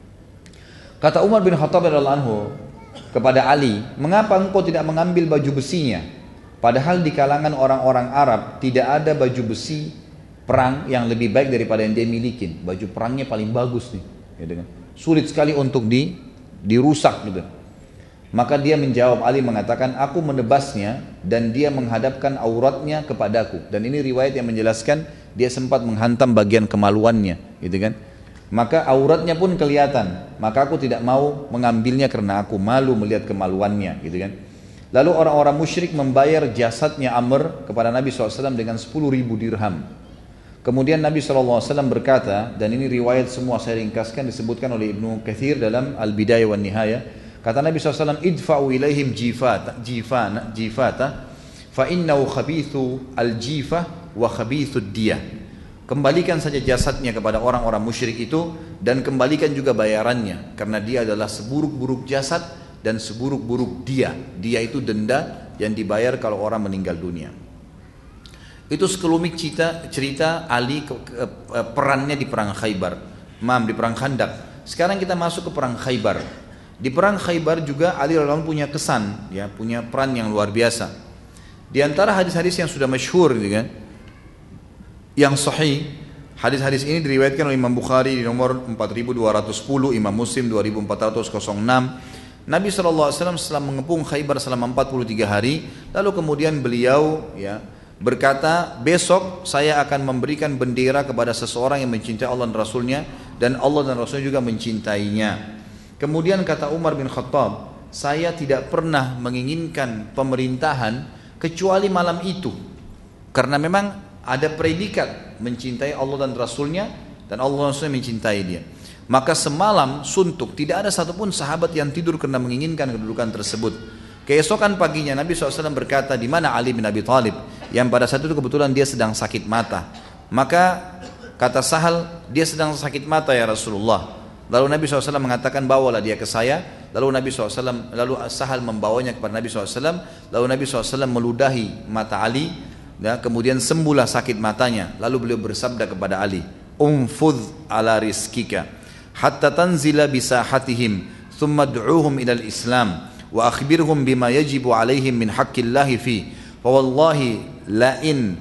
Kata Umar bin Khattab radhiyallahu anhu kepada Ali, mengapa engkau tidak mengambil baju besinya? Padahal di kalangan orang-orang Arab tidak ada baju besi perang yang lebih baik daripada yang dia milikin. Baju perangnya paling bagus nih, gitu kan. Sulit sekali untuk dirusak gitu. Maka dia menjawab, Ali mengatakan, aku menebasnya dan dia menghadapkan auratnya kepadaku. Dan ini riwayat yang menjelaskan dia sempat menghantam bagian kemaluannya, gitu kan. Maka auratnya pun kelihatan. Maka aku tidak mau mengambilnya karena aku malu melihat kemaluannya, gitu kan. Lalu orang-orang musyrik membayar jasadnya Amr kepada Nabi SAW dengan 10.000 dirham. Kemudian Nabi SAW berkata, dan ini riwayat semua saya ringkaskan, disebutkan oleh Ibnu Katsir dalam Al-Bidayah wan Nihayah. Kata Nabi SAW, idfa'u ilaihim jifata fa innahu khabithu al-jifah wa khabithu diyah. Kembalikan saja jasadnya kepada orang-orang musyrik itu, dan kembalikan juga bayarannya, karena dia adalah seburuk-buruk jasad dan seburuk-buruk dia. Dia itu denda yang dibayar kalau orang meninggal dunia. Itu sekelumit cerita Ali perannya di perang Khaybar, di perang Khandaq. Sekarang kita masuk ke perang Khaybar. Di perang Khaybar juga Ali radhiyallahu anhu punya kesan, ya, punya peran yang luar biasa. Di antara hadis-hadis yang sudah masyhur, gitu kan, yang sahih, hadis-hadis ini diriwayatkan oleh Imam Bukhari di nomor 4210, Imam Muslim 2406. Nabi SAW setelah mengepung Khaybar selama 43 hari, lalu kemudian beliau berkata, besok saya akan memberikan bendera kepada seseorang yang mencintai Allah dan Rasulnya, dan Allah dan Rasulnya juga mencintainya. Kemudian kata Umar bin Khattab, saya tidak pernah menginginkan pemerintahan kecuali malam itu, karena memang ada predikat mencintai Allah dan Rasulnya, dan Allah dan Rasulnya mencintai dia. Maka semalam suntuk, tidak ada satupun sahabat yang tidur karena menginginkan kedudukan tersebut. Keesokan paginya Nabi SAW berkata, di mana Ali bin Abi Thalib, yang pada saat itu kebetulan dia sedang sakit mata. Maka kata Sahal, dia sedang sakit mata ya Rasulullah. Lalu Nabi SAW mengatakan, bawalah dia ke saya. Lalu Sahal membawanya kepada Nabi SAW. Lalu Nabi SAW meludahi mata Ali, kemudian sembuhlah sakit matanya. Lalu beliau bersabda kepada Ali, umfudh ala rizkika hatta tanzila bisahatihim thumma du'uhum ilal Islam wa akhbirhum bima yajibu alaihim min haqqillahi fi fa wallahi la an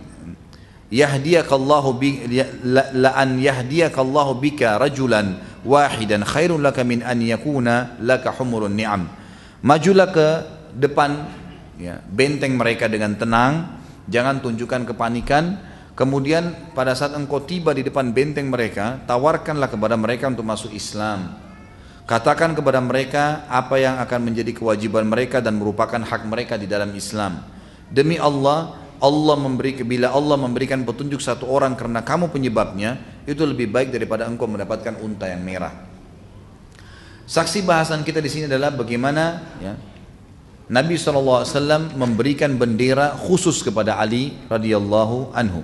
yahdiyakallahu bika rajulan wahidan khairun laka min an yakuna laka humurun ni'am. Majulah ke depan, benteng mereka dengan tenang, jangan tunjukkan kepanikan. Kemudian pada saat engkau tiba di depan benteng mereka, tawarkanlah kepada mereka untuk masuk Islam. Katakan kepada mereka apa yang akan menjadi kewajiban mereka dan merupakan hak mereka di dalam Islam. Demi Allah, bila Allah memberikan petunjuk satu orang karena kamu penyebabnya, itu lebih baik daripada engkau mendapatkan unta yang merah. Saksi bahasan kita di sini adalah bagaimana ya, Nabi SAW memberikan bendera khusus kepada Ali radhiyallahu anhu.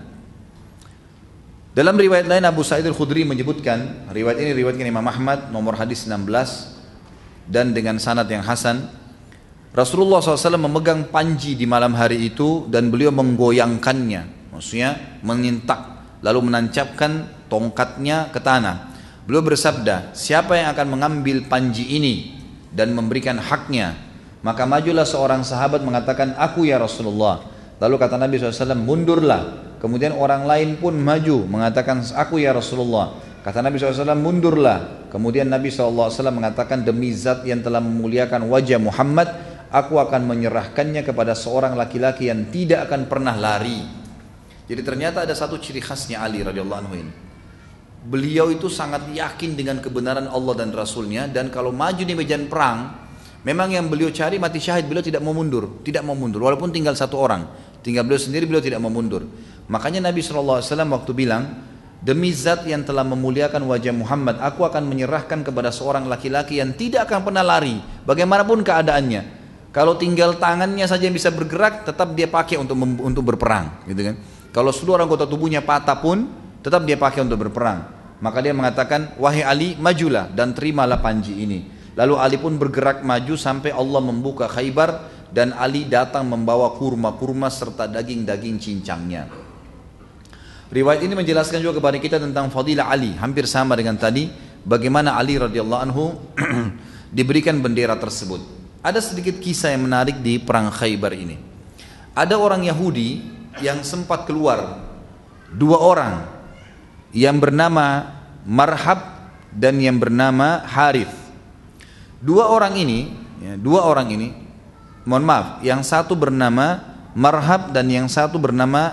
Dalam riwayat lain Abu Sa'id Al-Khudri menyebutkan, riwayat ini riwayatkan Imam Ahmad nomor hadis 16 dan dengan sanad yang hasan, Rasulullah SAW memegang panji di malam hari itu dan beliau menggoyangkannya, maksudnya mengintak, lalu menancapkan tongkatnya ke tanah. Beliau bersabda, siapa yang akan mengambil panji ini dan memberikan haknya, maka majulah seorang sahabat mengatakan, aku ya Rasulullah. Lalu kata Nabi SAW, mundurlah. Kemudian orang lain pun maju mengatakan, aku ya Rasulullah. Kata Nabi SAW, mundurlah. Kemudian Nabi SAW mengatakan, demi zat yang telah memuliakan wajah Muhammad, aku akan menyerahkannya kepada seorang laki-laki yang tidak akan pernah lari. Jadi ternyata ada satu ciri khasnya Ali radhiyallahu anhu ini. Beliau itu sangat yakin dengan kebenaran Allah dan Rasulnya, dan kalau maju di medan perang, memang yang beliau cari mati syahid, beliau tidak mau mundur, walaupun tinggal satu orang, tinggal beliau sendiri, beliau tidak mau mundur. Makanya Nabi SAW waktu bilang, demi zat yang telah memuliakan wajah Muhammad, aku akan menyerahkan kepada seorang laki-laki yang tidak akan pernah lari, bagaimanapun keadaannya. Kalau tinggal tangannya saja yang bisa bergerak, tetap dia pakai untuk berperang, gitu kan? Kalau seluruh anggota tubuhnya patah pun, tetap dia pakai untuk berperang. Maka dia mengatakan, wahai Ali, majulah dan terimalah panji ini. Lalu Ali pun bergerak maju sampai Allah membuka Khaybar, dan Ali datang membawa kurma-kurma serta daging-daging cincangnya. Riwayat ini menjelaskan juga kepada kita tentang fadilah Ali, hampir sama dengan tadi, bagaimana Ali radhiyallahu anhu diberikan bendera tersebut. Ada sedikit kisah yang menarik di perang Khaybar ini. Ada orang Yahudi yang sempat keluar, dua orang, yang bernama Marhab dan yang bernama Harith. Dua orang ini, mohon maaf, yang satu bernama Marhab dan yang satu bernama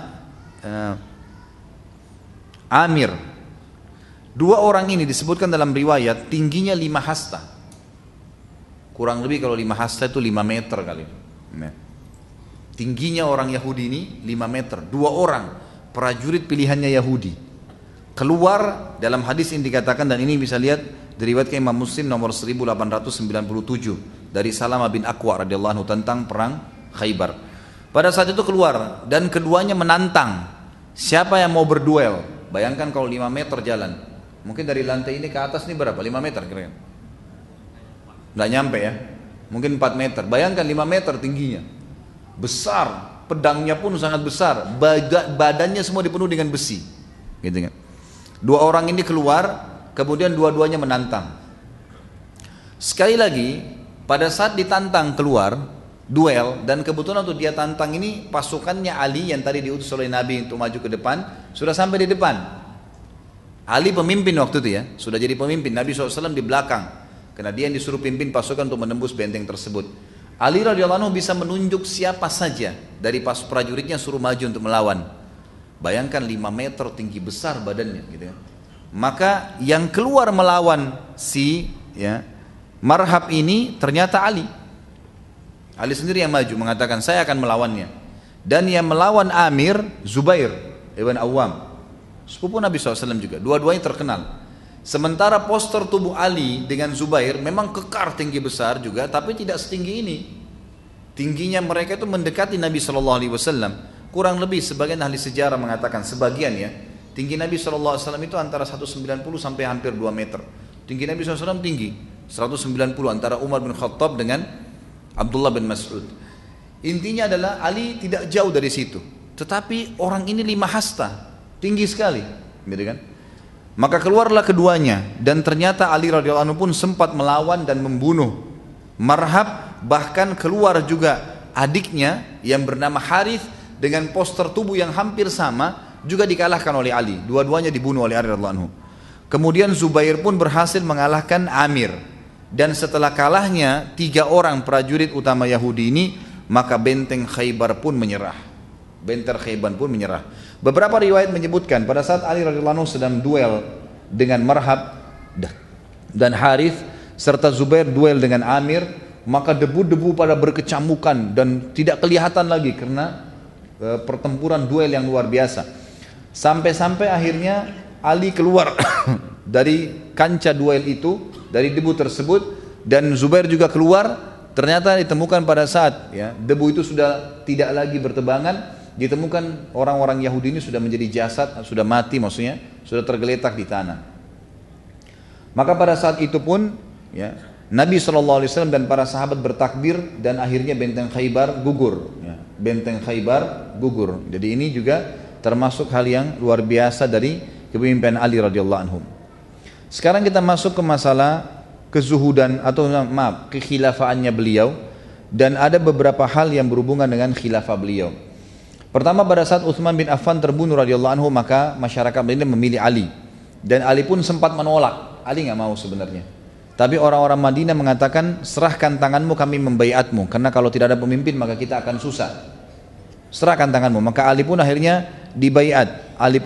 Amir. Dua orang ini disebutkan dalam riwayat tingginya 5 hasta. Kurang lebih kalau 5 hasta itu 5 meter kali. Tingginya orang Yahudi ini 5 meter. Dua orang prajurit pilihannya Yahudi keluar. Dalam hadis ini dikatakan, dan ini bisa lihat diriwayatkan Imam Muslim nomor 1897 dari Salamah bin Aqwa radhiyallahu anhu tentang perang Khaybar. Pada saat itu keluar dan keduanya menantang siapa yang mau berduel. Bayangkan kalau 5 meter jalan, mungkin dari lantai ini ke atas ini berapa? 5 meter kira-kira? Nggak nyampe ya, mungkin 4 meter. Bayangkan 5 meter tingginya, besar, pedangnya pun sangat besar, badannya semua dipenuhi dengan besi, gitu kan. Dua orang ini keluar, kemudian dua-duanya menantang. Sekali lagi, pada saat ditantang keluar duel, dan kebetulan untuk dia tantang ini pasukannya Ali yang tadi diutus oleh Nabi untuk maju ke depan sudah sampai di depan. Ali pemimpin waktu itu ya, sudah jadi pemimpin. Nabi SAW di belakang, karena dia yang disuruh pimpin pasukan untuk menembus benteng tersebut. Ali radhiyallahu anhu bisa menunjuk siapa saja dari prajuritnya suruh maju untuk melawan. Bayangkan 5 meter tinggi besar badannya, gitu kan. Maka yang keluar melawan si Marhab ini ternyata Ali. Ali sendiri yang maju mengatakan, saya akan melawannya. Dan yang melawan Amir, Zubair ibn Awam, sepupu Nabi SAW juga. Dua-duanya terkenal. Sementara poster tubuh Ali dengan Zubair memang kekar tinggi besar juga, tapi tidak setinggi ini. Tingginya mereka itu mendekati Nabi SAW. Kurang lebih sebagian ahli sejarah mengatakan, sebagian ya, tinggi Nabi SAW itu antara 190 sampai hampir 2 meter. Tinggi Nabi SAW tinggi 190, antara Umar bin Khattab dengan Abdullah bin Mas'ud. Intinya adalah Ali tidak jauh dari situ, tetapi orang ini 5 hasta, tinggi sekali, gitu kan. Maka keluarlah keduanya, dan ternyata Ali radhiyallahu anhu pun sempat melawan dan membunuh Marhab. Bahkan keluar juga adiknya yang bernama Harith dengan poster tubuh yang hampir sama, juga dikalahkan oleh Ali. Dua-duanya dibunuh oleh Ali radhiyallahu anhu. Kemudian Zubair pun berhasil mengalahkan Amir. Dan setelah kalahnya 3 orang prajurit utama Yahudi ini, maka benteng Khaybar pun menyerah. Benteng Khaybar pun menyerah. Beberapa riwayat menyebutkan pada saat Ali radhiyallahu anhu sedang duel dengan Marhab dan Harith, serta Zubair duel dengan Amir, maka debu-debu pada berkecamukan dan tidak kelihatan lagi karena pertempuran duel yang luar biasa. Sampai-sampai akhirnya Ali keluar dari kancah duel itu, dari debu tersebut, dan Zubair juga keluar. Ternyata ditemukan pada saat debu itu sudah tidak lagi bertebangan, ditemukan orang-orang Yahudi ini sudah menjadi jasad, sudah mati maksudnya, sudah tergeletak di tanah. Maka pada saat itu pun Nabi SAW dan para sahabat bertakbir dan akhirnya benteng Khaybar gugur. Benteng Khaybar gugur. Jadi ini juga termasuk hal yang luar biasa dari kepemimpinan Ali radhiyallahu anhu. Sekarang kita masuk ke masalah kezuhudan atau kekhilafaannya beliau, dan ada beberapa hal yang berhubungan dengan khilafah beliau. Pertama, pada saat Utsman bin Affan terbunuh radhiyallahu anhu, maka masyarakat Madinah memilih Ali, dan Ali pun sempat menolak. Ali nggak mau sebenarnya, tapi orang-orang Madinah mengatakan, serahkan tanganmu, kami membaiatmu, karena kalau tidak ada pemimpin maka kita akan susah. Serahkan tanganmu. Maka Ali pun akhirnya dibaiat. Ali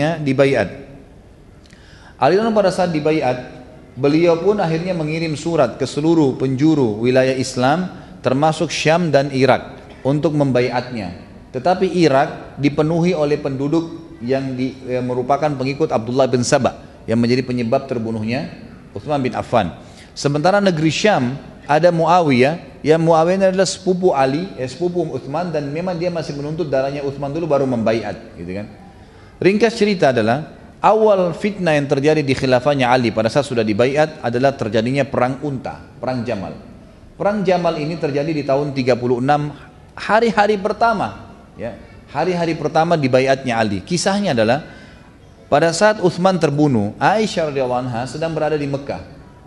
pada saat dibaiat, beliau pun akhirnya mengirim surat ke seluruh penjuru wilayah Islam termasuk Syam dan Irak untuk membaiatnya. Tetapi Irak dipenuhi oleh penduduk yang merupakan pengikut Abdullah bin Sabah yang menjadi penyebab terbunuhnya Utsman bin Affan. Sementara negeri Syam ada Muawiyah, yang Muawiyah adalah sepupu Ali, sepupu Utsman, dan memang dia masih menuntut darahnya Utsman dulu baru membaiat, gitu kan. Ringkas cerita adalah awal fitnah yang terjadi di khilafahnya Ali pada saat sudah dibaiat adalah terjadinya perang unta, perang Jamal. Perang Jamal ini terjadi di tahun 36, hari-hari pertama, hari-hari pertama dibaiatnya Ali. Kisahnya adalah pada saat Utsman terbunuh, Aisyah radhiyallahu anha sedang berada di Mekah.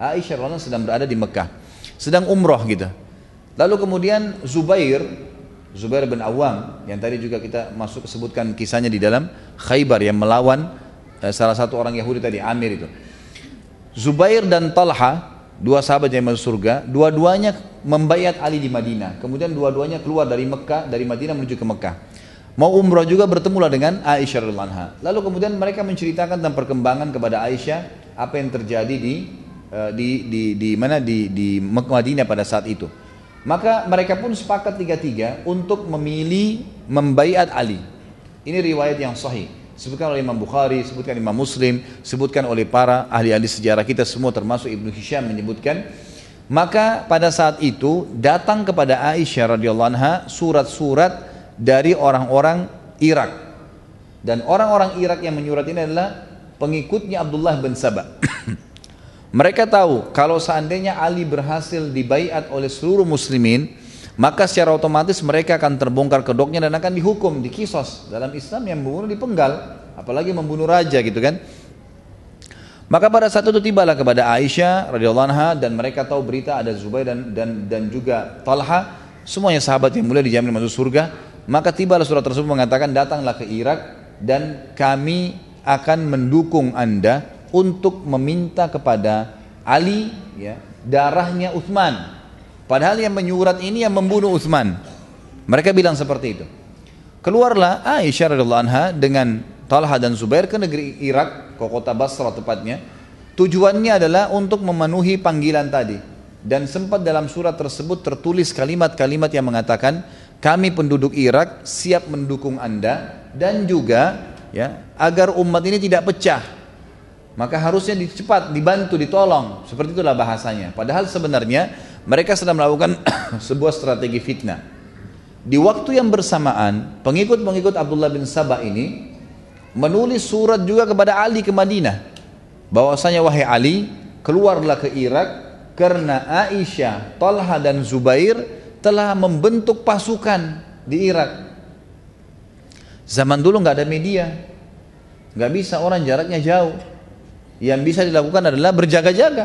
Sedang umroh gitu. Lalu kemudian Zubair bin Awam, yang tadi juga kita sebutkan kisahnya di dalam Khaybar, yang melawan salah satu orang Yahudi tadi, Amir itu. Zubair dan Talha, dua sahabat yang masuk surga, dua-duanya membaiat Ali di Madinah. Kemudian dua-duanya keluar dari Mekah, dari Madinah menuju ke Mekah. Mau umrah juga, bertemulah dengan Aisyah radhiyallahu anha. Lalu kemudian mereka menceritakan tentang perkembangan kepada Aisyah, apa yang terjadi di Madinah pada saat itu. Maka mereka pun sepakat tiga-tiga untuk memilih membaiat Ali. Ini riwayat yang sahih. Sebutkan oleh Imam Bukhari, sebutkan Imam Muslim, sebutkan oleh para ahli-ahli sejarah kita semua termasuk Ibnu Hisham menyebutkan. Maka pada saat itu datang kepada Aisyah radhiyallahu anha surat-surat dari orang-orang Irak. Dan orang-orang Irak yang menyurat ini adalah pengikutnya Abdullah bin Sabah. Mereka tahu kalau seandainya Ali berhasil dibaiat oleh seluruh muslimin, maka secara otomatis mereka akan terbongkar kedoknya dan akan dihukum, dikisos. Dalam Islam yang membunuh dipenggal, apalagi membunuh raja gitu kan. Maka pada saat itu tibalah kepada Aisyah radhiyallahu anha, dan mereka tahu berita ada Zubair dan juga Talha, semuanya sahabat yang mulia dijamin masuk surga. Maka tibalah surat tersebut mengatakan, datanglah ke Irak dan kami akan mendukung Anda untuk meminta kepada Ali darahnya Utsman. Padahal yang menyurat ini yang membunuh Utsman. Mereka bilang seperti itu. Keluarlah Aisyah radhiyallahu anha dengan Talha dan Zubair ke negeri Irak, ke kota Basra tepatnya. Tujuannya adalah untuk memenuhi panggilan tadi. Dan sempat dalam surat tersebut tertulis kalimat-kalimat yang mengatakan, kami penduduk Irak siap mendukung Anda, dan juga agar umat ini tidak pecah. Maka harusnya cepat dibantu, ditolong. Seperti itulah bahasanya. Padahal sebenarnya mereka sedang melakukan sebuah strategi fitnah. Di waktu yang bersamaan, pengikut-pengikut Abdullah bin Sabah ini menulis surat juga kepada Ali ke Madinah, bahwasanya wahai Ali, keluarlah ke Irak karena Aisyah, Talha dan Zubair telah membentuk pasukan di Irak. Zaman dulu nggak ada media, nggak bisa, orang jaraknya jauh. Yang bisa dilakukan adalah berjaga-jaga.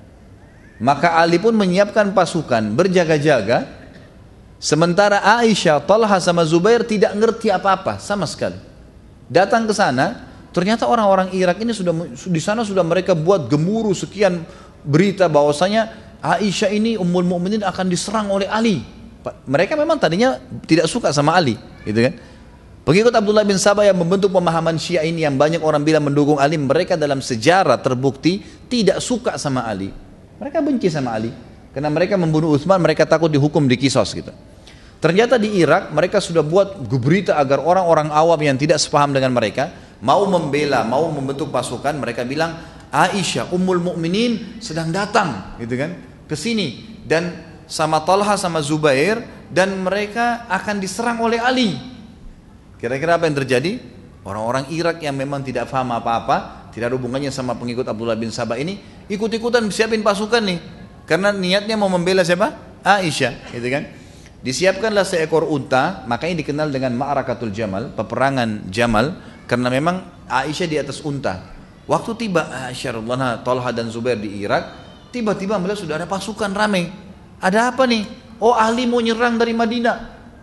Maka Ali pun menyiapkan pasukan berjaga-jaga. Sementara Aisyah, Talha sama Zubair tidak ngerti apa-apa sama sekali. Datang ke sana, ternyata orang-orang Irak ini di sana sudah mereka buat gemuruh sekian berita bahwasanya Aisyah ini Ummul Mukminin akan diserang oleh Ali. Mereka memang tadinya tidak suka sama Ali, gitu kan? Pengikut Abdullah bin Sabah yang membentuk pemahaman Syiah ini, yang banyak orang bilang mendukung Ali, mereka dalam sejarah terbukti tidak suka sama Ali. Mereka benci sama Ali karena mereka membunuh Utsman, mereka takut dihukum, dikisos gitu. Ternyata di Irak mereka sudah buat berita agar orang-orang awam yang tidak sepaham dengan mereka mau membela, mau membentuk pasukan. Mereka bilang Aisyah Ummul Mukminin sedang datang, gitu kan, ke sini dan sama Talha sama Zubair, dan mereka akan diserang oleh Ali. Kira-kira apa yang terjadi? Orang-orang Irak yang memang tidak paham apa-apa, tidak ada hubungannya sama pengikut Abdullah bin Sabah ini, ikut-ikutan siapin pasukan nih, karena niatnya mau membela siapa? Aisyah, gitu kan. Disiapkanlah seekor unta, makanya dikenal dengan Ma'rakatul Jamal, peperangan Jamal, karena memang Aisyah di atas unta. Waktu tiba Aisyah radhiyallahu anha, Talha dan Zubair di Irak, tiba-tiba melihat sudah ada pasukan ramai. Ada apa nih? Oh, Ali mau nyerang dari Madinah.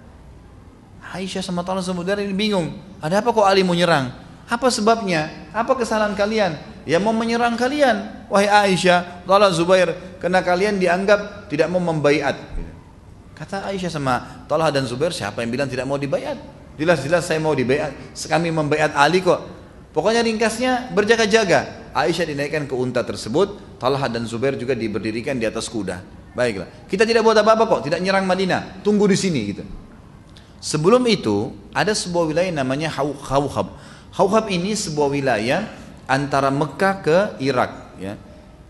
Aisyah sama Talha sama Zubair ini bingung. Ada apa kok Ali mau nyerang? Apa sebabnya? Apa kesalahan kalian? Ya mau menyerang kalian, wahai Aisyah, Talha, Zubair, karena kalian dianggap tidak mau membaiat. Kata Aisyah sama Talha dan Zubair, siapa yang bilang tidak mau dibaiat? Jelas-jelas saya mau dibaiat. Kami membaiat Ali kok. Pokoknya ringkasnya berjaga-jaga. Aisyah dinaikkan ke unta tersebut, Talha dan Zubair juga diberdirikan di atas kuda. Baiklah, kita tidak buat apa-apa kok, tidak nyerang Madinah, tunggu di sini gitu. Sebelum itu ada sebuah wilayah namanya Hauhab. Hauhab ini sebuah wilayah antara Mekah ke Irak, ya.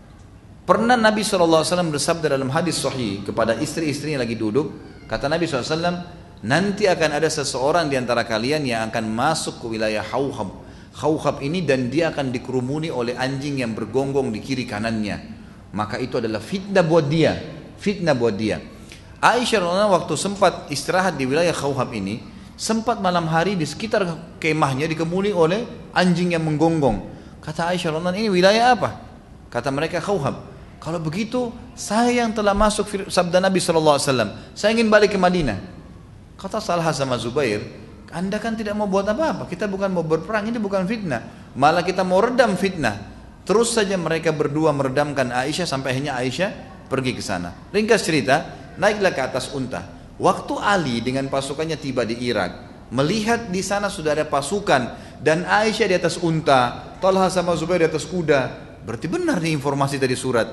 Pernah Nabi SAW bersabda dalam hadis sahih kepada istri-istrinya lagi duduk, kata Nabi SAW, nanti akan ada seseorang di antara kalian yang akan masuk ke wilayah Hauhab ini, dan dia akan dikerumuni oleh anjing yang bergonggong di kiri kanannya. Maka itu adalah fitnah buat dia, fitnah buat dia. Aisyah radhiyallahu anha waktu sempat istirahat di wilayah Hauhab ini, sempat malam hari di sekitar kemahnya dikemuli oleh anjing yang menggonggong. Kata Aisyah radhiyallahu anha, ini wilayah apa? Kata mereka Hauhab. Kalau begitu saya yang telah masuk sabda Nabi SAW, saya ingin balik ke Madinah. Kata Talha sama Zubair, Anda kan tidak mau buat apa-apa, kita bukan mau berperang, ini bukan fitnah, malah kita mau redam fitnah. Terus saja mereka berdua meredamkan Aisyah sampai akhirnya Aisyah pergi ke sana. Ringkas cerita, naiklah ke atas unta. Waktu Ali dengan pasukannya tiba di Irak, melihat di sana sudah ada pasukan dan Aisyah di atas unta, Talha sama Zubair di atas kuda. Berarti benar nih informasi dari surat.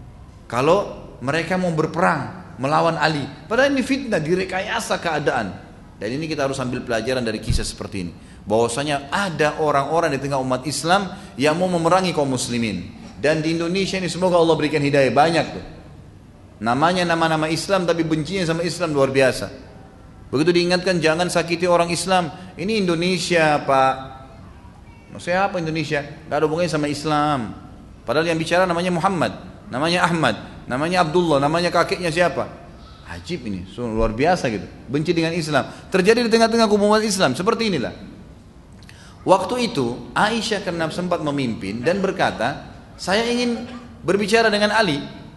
Kalau mereka mau berperang melawan Ali, padahal ini fitnah, direkayasa keadaan. Dan ini kita harus ambil pelajaran dari kisah seperti ini. Bahwasanya ada orang-orang di tengah umat Islam yang mau memerangi kaum muslimin. Dan di Indonesia ini semoga Allah berikan hidayah, banyak tuh. Namanya nama-nama Islam tapi bencinya sama Islam luar biasa. Begitu diingatkan jangan sakiti orang Islam. Ini Indonesia, Pak. Maksudnya apa Indonesia? Gak ada hubungannya sama Islam. Padahal yang bicara namanya Muhammad, namanya Ahmad, namanya Abdullah, namanya kakeknya siapa? Ajib ini, luar biasa gitu. Benci dengan Islam. Terjadi di tengah-tengah umat Islam, seperti inilah. Waktu itu Aisyah karena sempat memimpin dan berkata, saya ingin berbicara dengan Ali.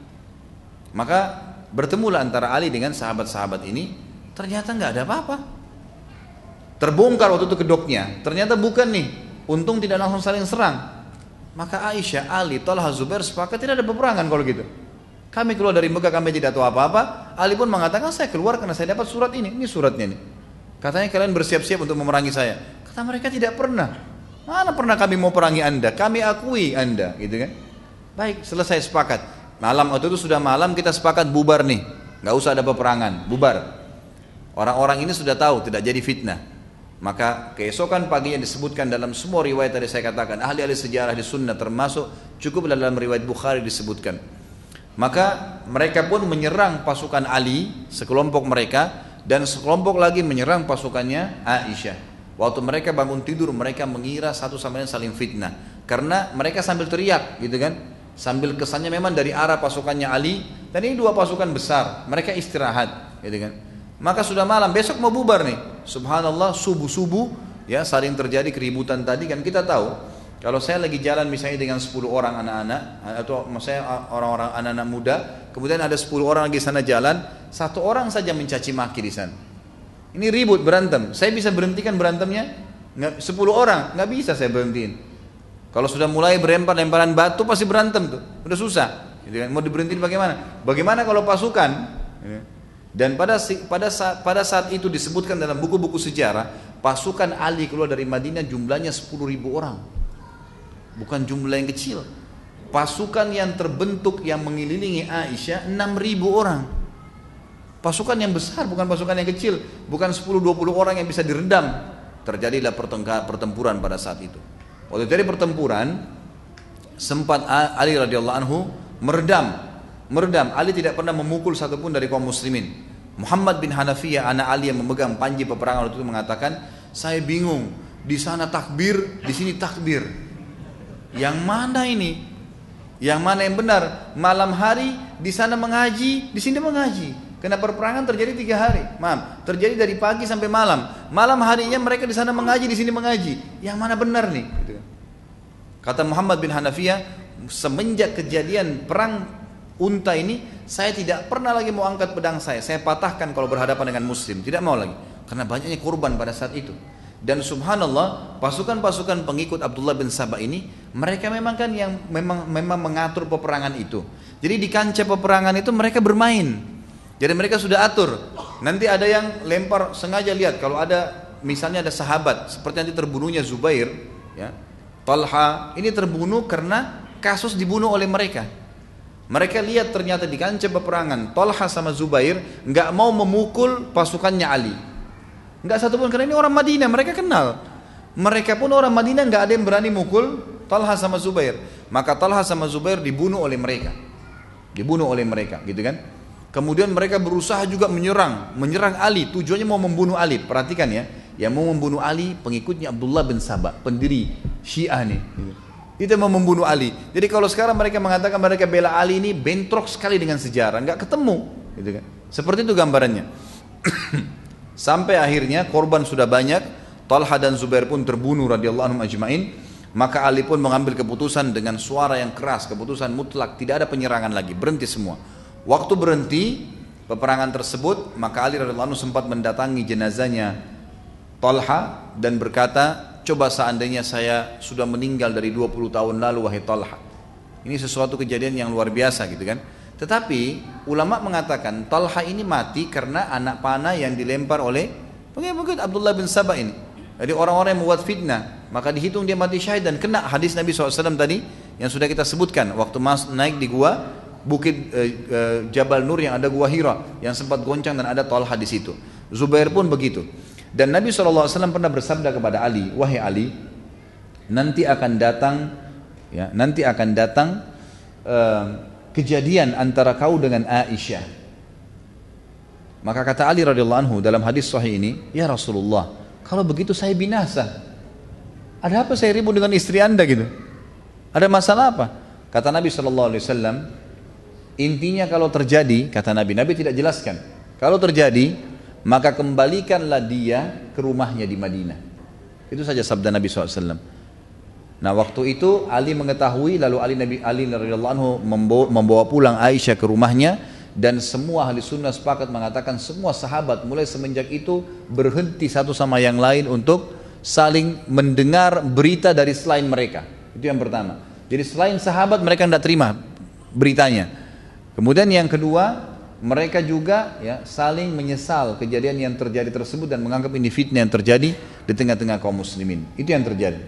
Maka bertemulah antara Ali dengan sahabat-sahabat ini. Ternyata nggak ada apa-apa. Terbongkar waktu itu kedoknya. Ternyata bukan nih. Untung tidak langsung saling serang. Maka Aisyah, Ali, Talha, Zubair sepakat tidak ada peperangan kalau gitu. Kami keluar dari Mekah, kami tidak tahu apa-apa. Ali pun mengatakan saya keluar karena saya dapat surat ini suratnya nih. Katanya kalian bersiap-siap untuk memerangi saya. Kata mereka tidak pernah. Mana pernah kami mau perangi anda? Kami akui anda, gitu kan? Baik, selesai sepakat. Malam waktu itu sudah malam, kita sepakat bubar nih. Nggak usah ada peperangan, bubar. Orang-orang ini sudah tahu tidak jadi fitnah. Maka keesokan paginya disebutkan dalam semua riwayat tadi saya katakan, ahli-ahli sejarah di sunnah termasuk cukup dalam riwayat Bukhari disebutkan. Maka mereka pun menyerang pasukan Ali, sekelompok mereka, dan sekelompok lagi menyerang pasukannya Aisyah. Waktu mereka bangun tidur, mereka mengira satu sama lain saling fitnah, karena mereka sambil teriak gitu kan, sambil kesannya memang dari arah pasukannya Ali, dan ini dua pasukan besar, mereka istirahat gitu kan. Maka sudah malam, besok mau bubar nih. Subhanallah, subuh-subuh ya saling terjadi keributan tadi kan. Kita tahu kalau saya lagi jalan misalnya dengan 10 orang anak-anak, atau misalnya orang-orang anak-anak muda, kemudian ada 10 orang lagi sana jalan, satu orang saja mencaci maki di sana, ini ribut berantem, saya bisa berhentikan berantemnya? 10 orang nggak bisa saya berhentiin. Kalau sudah mulai lemparan batu pasti berantem tuh, udah susah mau diberhentiin bagaimana? Bagaimana kalau pasukan? Dan pada saat itu disebutkan dalam buku-buku sejarah, pasukan Ali keluar dari Madinah jumlahnya 10.000 orang. Bukan jumlah yang kecil. Pasukan yang terbentuk yang mengelilingi Aisyah 6.000 orang. Pasukan yang besar, bukan pasukan yang kecil, bukan 10-20 orang yang bisa diredam. Terjadilah pertempuran pada saat itu. Waktu terjadi pertempuran, sempat Ali radhiyallahu anhu meredam. Ali tidak pernah memukul satupun dari kaum muslimin. Muhammad bin Hanafiyah, anak Ali yang memegang panji peperangan waktu itu mengatakan, saya bingung, di sana takbir, di sini takbir. Yang mana ini? Yang mana yang benar? Malam hari di sana mengaji, di sini mengaji. Karena perperangan terjadi 3 hari. Terjadi dari pagi sampai malam. Malam harinya mereka di sana mengaji, di sini mengaji. Yang mana benar nih? Kata Muhammad bin Hanafiyah, semenjak kejadian perang unta ini, saya tidak pernah lagi mau angkat pedang saya. Saya patahkan kalau berhadapan dengan muslim. Tidak mau lagi. Karena banyaknya korban pada saat itu. Dan subhanallah, pasukan-pasukan pengikut Abdullah bin Sabah ini, mereka memang kan yang memang mengatur peperangan itu. Jadi di kancah peperangan itu mereka bermain. Jadi mereka sudah atur. Nanti ada yang lempar, sengaja lihat kalau ada misalnya ada sahabat seperti nanti terbunuhnya Zubair, ya, Talha ini terbunuh karena kasus dibunuh oleh mereka. Mereka lihat ternyata di kancah peperangan Talha sama Zubair nggak mau memukul pasukannya Ali. Nggak satu pun, karena ini orang Madinah, mereka kenal. Mereka pun orang Madinah, nggak ada yang berani mukul Talha sama Zubair. Maka Talha sama Zubair dibunuh oleh mereka, gitu kan? Kemudian mereka berusaha juga menyerang Ali. Tujuannya mau membunuh Ali. Perhatikan ya, yang mau membunuh Ali pengikutnya Abdullah bin Sabah, pendiri Syiah nih. Itu mau membunuh Ali. Jadi kalau sekarang mereka mengatakan mereka bela Ali, ini bentrok sekali dengan sejarah, nggak ketemu, gitu kan? Seperti itu gambarannya. Sampai akhirnya korban sudah banyak, Talha dan Zubair pun terbunuh radhiyallahu anhum ajma'in. Maka Ali pun mengambil keputusan dengan suara yang keras, keputusan mutlak, tidak ada penyerangan lagi, berhenti semua. Waktu berhenti peperangan tersebut, maka Ali radhiyallahu anhu sempat mendatangi jenazahnya Talha dan berkata, coba seandainya saya sudah meninggal dari 20 tahun lalu wahai Talha. Ini sesuatu kejadian yang luar biasa gitu kan. Tetapi ulama mengatakan Talha ini mati karena anak panah yang dilempar oleh pengikut Abdullah bin Sabah ini. Jadi orang-orang yang membuat fitnah, maka dihitung dia mati syahid dan kena hadis Nabi SAW tadi yang sudah kita sebutkan waktu naik di gua Bukit Jabal Nur yang ada gua Hira yang sempat goncang dan ada Talha di situ. Zubair pun begitu. Dan Nabi SAW pernah bersabda kepada Ali, wahai Ali, nanti akan datang kejadian antara kau dengan Aisyah. Maka kata Ali radhiyallahu anhu dalam hadis sahih ini, ya Rasulullah, kalau begitu saya binasa. Ada apa saya ribut dengan istri anda gitu? Ada masalah apa? Kata Nabi SAW, intinya kalau terjadi, kata Nabi tidak jelaskan. Kalau terjadi, maka kembalikanlah dia ke rumahnya di Madinah. Itu saja sabda Nabi SAW. Nah waktu itu Ali mengetahui, lalu Ali radhiyallahu anhu membawa pulang Aisyah ke rumahnya. Dan semua ahli sunnah sepakat mengatakan semua sahabat mulai semenjak itu berhenti satu sama yang lain untuk saling mendengar berita dari selain mereka. Itu yang pertama. Jadi selain sahabat mereka tidak terima beritanya. Kemudian yang kedua, mereka juga ya saling menyesal kejadian yang terjadi tersebut dan menganggap ini fitnah yang terjadi di tengah-tengah kaum muslimin. Itu yang terjadi.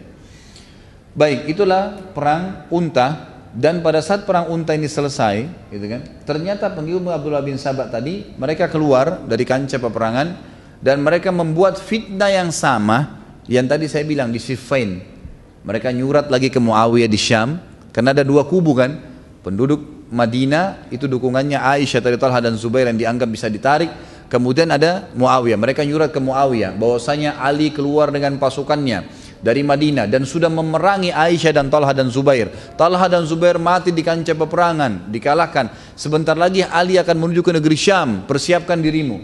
Baik, itulah perang unta. Dan pada saat perang unta ini selesai, gitu kan, ternyata pengikut Abdullah bin Sabah tadi mereka keluar dari kancah peperangan dan mereka membuat fitnah yang sama yang tadi saya bilang di Siffin. Mereka nyurat lagi ke Muawiyah di Syam karena ada dua kubu kan, penduduk Madinah itu dukungannya Aisyah dari Talha dan Zubair yang dianggap bisa ditarik. Kemudian ada Muawiyah, mereka nyurat ke Muawiyah bahwasanya Ali keluar dengan pasukannya dari Madinah dan sudah memerangi Aisyah dan Talha dan Zubair. Talha dan Zubair mati di kancah peperangan, dikalahkan. Sebentar lagi Ali akan menuju ke negeri Syam, persiapkan dirimu.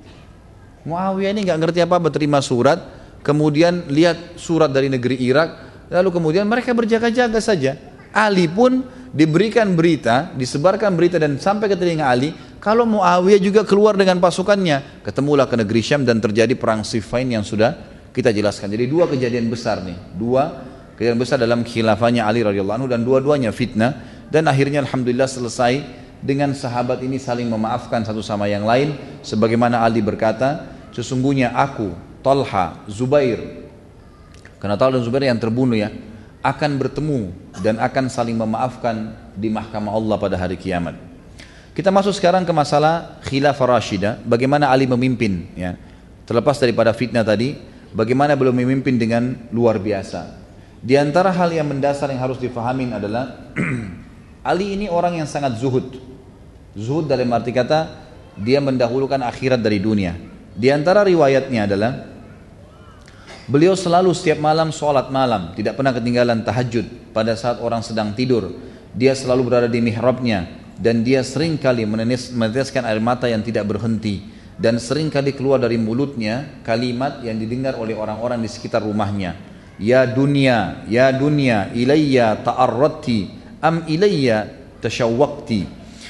Muawiyah ini nggak ngerti apa-apa, terima surat, kemudian lihat surat dari negeri Irak, lalu kemudian mereka berjaga-jaga saja. Ali pun diberikan berita, disebarkan berita dan sampai ke telinga Ali, kalau Muawiyah juga keluar dengan pasukannya, ketemulah ke negeri Syam dan terjadi perang Siffin yang sudah kita jelaskan. Jadi dua kejadian besar nih, dua kejadian besar dalam khilafahnya Ali radhiyallahu anhu dan dua-duanya fitnah dan akhirnya alhamdulillah selesai dengan sahabat ini saling memaafkan satu sama yang lain sebagaimana Ali berkata, sesungguhnya aku, Talha, Zubair, karena Talha dan Zubair yang terbunuh ya, akan bertemu dan akan saling memaafkan di mahkamah Allah pada hari kiamat. Kita masuk sekarang ke masalah khilafah Rashidah, bagaimana Ali memimpin, ya. Terlepas daripada fitnah tadi, bagaimana beliau memimpin dengan luar biasa. Di antara hal yang mendasar yang harus difahamin adalah Ali ini orang yang sangat zuhud. Zuhud dalam arti kata dia mendahulukan akhirat dari dunia. Di antara riwayatnya adalah beliau selalu setiap malam sholat malam, tidak pernah ketinggalan tahajud pada saat orang sedang tidur. Dia selalu berada di mihrabnya dan dia sering kali meneteskan air mata yang tidak berhenti. Dan sering kali keluar dari mulutnya kalimat yang didengar oleh orang-orang di sekitar rumahnya. Ya dunia, ilayya ta'arratti, am ilayya tashawwaqti.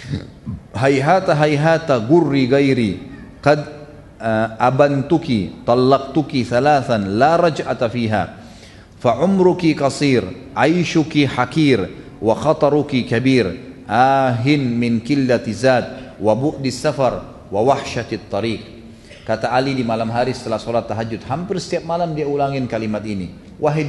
Hayhata gurri gairi, qad abantuki, tallaqtuki thalathan, la raj'ata fiha. Fa'umruki qasir, aishuki hakir, wa khataruki kabir. Ahin min qillati zat, wa bu'di safar, wa wahsyatit tariq. Kata Ali di malam hari setelah sholat tahajud, hampir setiap malam dia ulangin kalimat ini. Wahai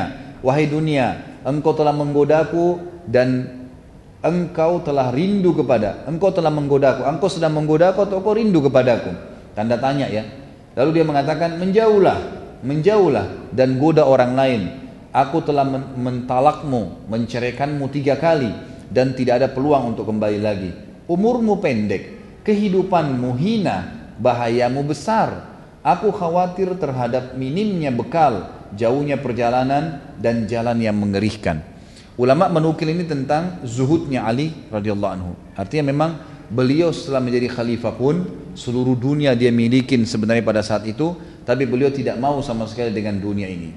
dunia, engkau telah menggodaku dan engkau telah rindu kepada, engkau telah menggodaku, engkau sedang menggodaku atau engkau rindu kepadaku? Tanda tanya ya. Lalu dia mengatakan, menjauhlah dan goda orang lain. Aku telah mentalakmu, menceraikanmu 3 kali dan tidak ada peluang untuk kembali lagi. Umurmu pendek, kehidupanmu hina, bahayamu besar. Aku khawatir terhadap minimnya bekal, jauhnya perjalanan dan jalan yang mengerikan. Ulama menukil ini tentang zuhudnya Ali radhiyallahu anhu. Artinya memang beliau setelah menjadi khalifah pun seluruh dunia dia milikin sebenarnya pada saat itu, tapi beliau tidak mau sama sekali dengan dunia ini.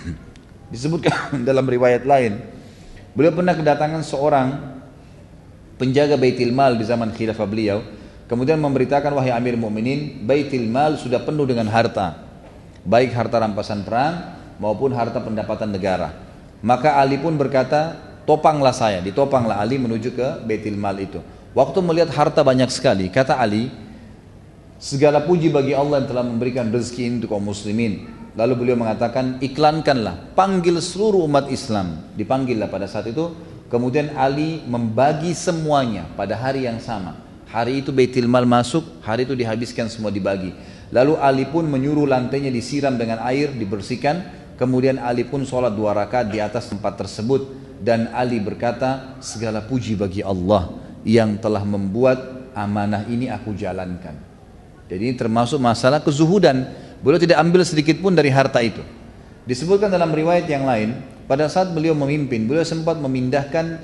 Disebutkan dalam riwayat lain, beliau pernah kedatangan seorang penjaga Baitul Mal di zaman khilafah beliau. Kemudian memberitakan, wahai Amir Mukminin, Baitul Mal sudah penuh dengan harta, baik harta rampasan perang maupun harta pendapatan negara. Maka Ali pun berkata, topanglah saya. Ditopanglah Ali menuju ke Baitul Mal itu. Waktu melihat harta banyak sekali, kata Ali, segala puji bagi Allah yang telah memberikan rezeki untuk kaum muslimin. Lalu beliau mengatakan, iklankanlah, panggil seluruh umat Islam. Dipanggillah pada saat itu. Kemudian Ali membagi semuanya pada hari yang sama. Hari itu Baitul Mal masuk, hari itu dihabiskan semua dibagi. Lalu Ali pun menyuruh lantainya disiram dengan air, dibersihkan. Kemudian Ali pun sholat 2 rakaat di atas tempat tersebut. Dan Ali berkata, segala puji bagi Allah yang telah membuat amanah ini aku jalankan. Jadi ini termasuk masalah kezuhudan. Beliau tidak ambil sedikit pun dari harta itu. Disebutkan dalam riwayat yang lain, pada saat beliau memimpin, beliau sempat memindahkan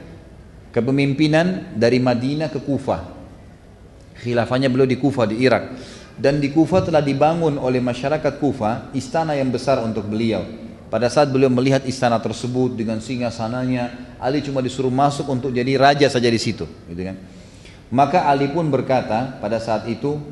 kepemimpinan dari Madinah ke Kufah. Khilafahnya beliau di Kufah, di Irak. Dan di Kufah telah dibangun oleh masyarakat Kufah istana yang besar untuk beliau. Pada saat beliau melihat istana tersebut dengan singgasananya, Ali cuma disuruh masuk untuk jadi raja saja di situ, gitu kan. Maka Ali pun berkata pada saat itu,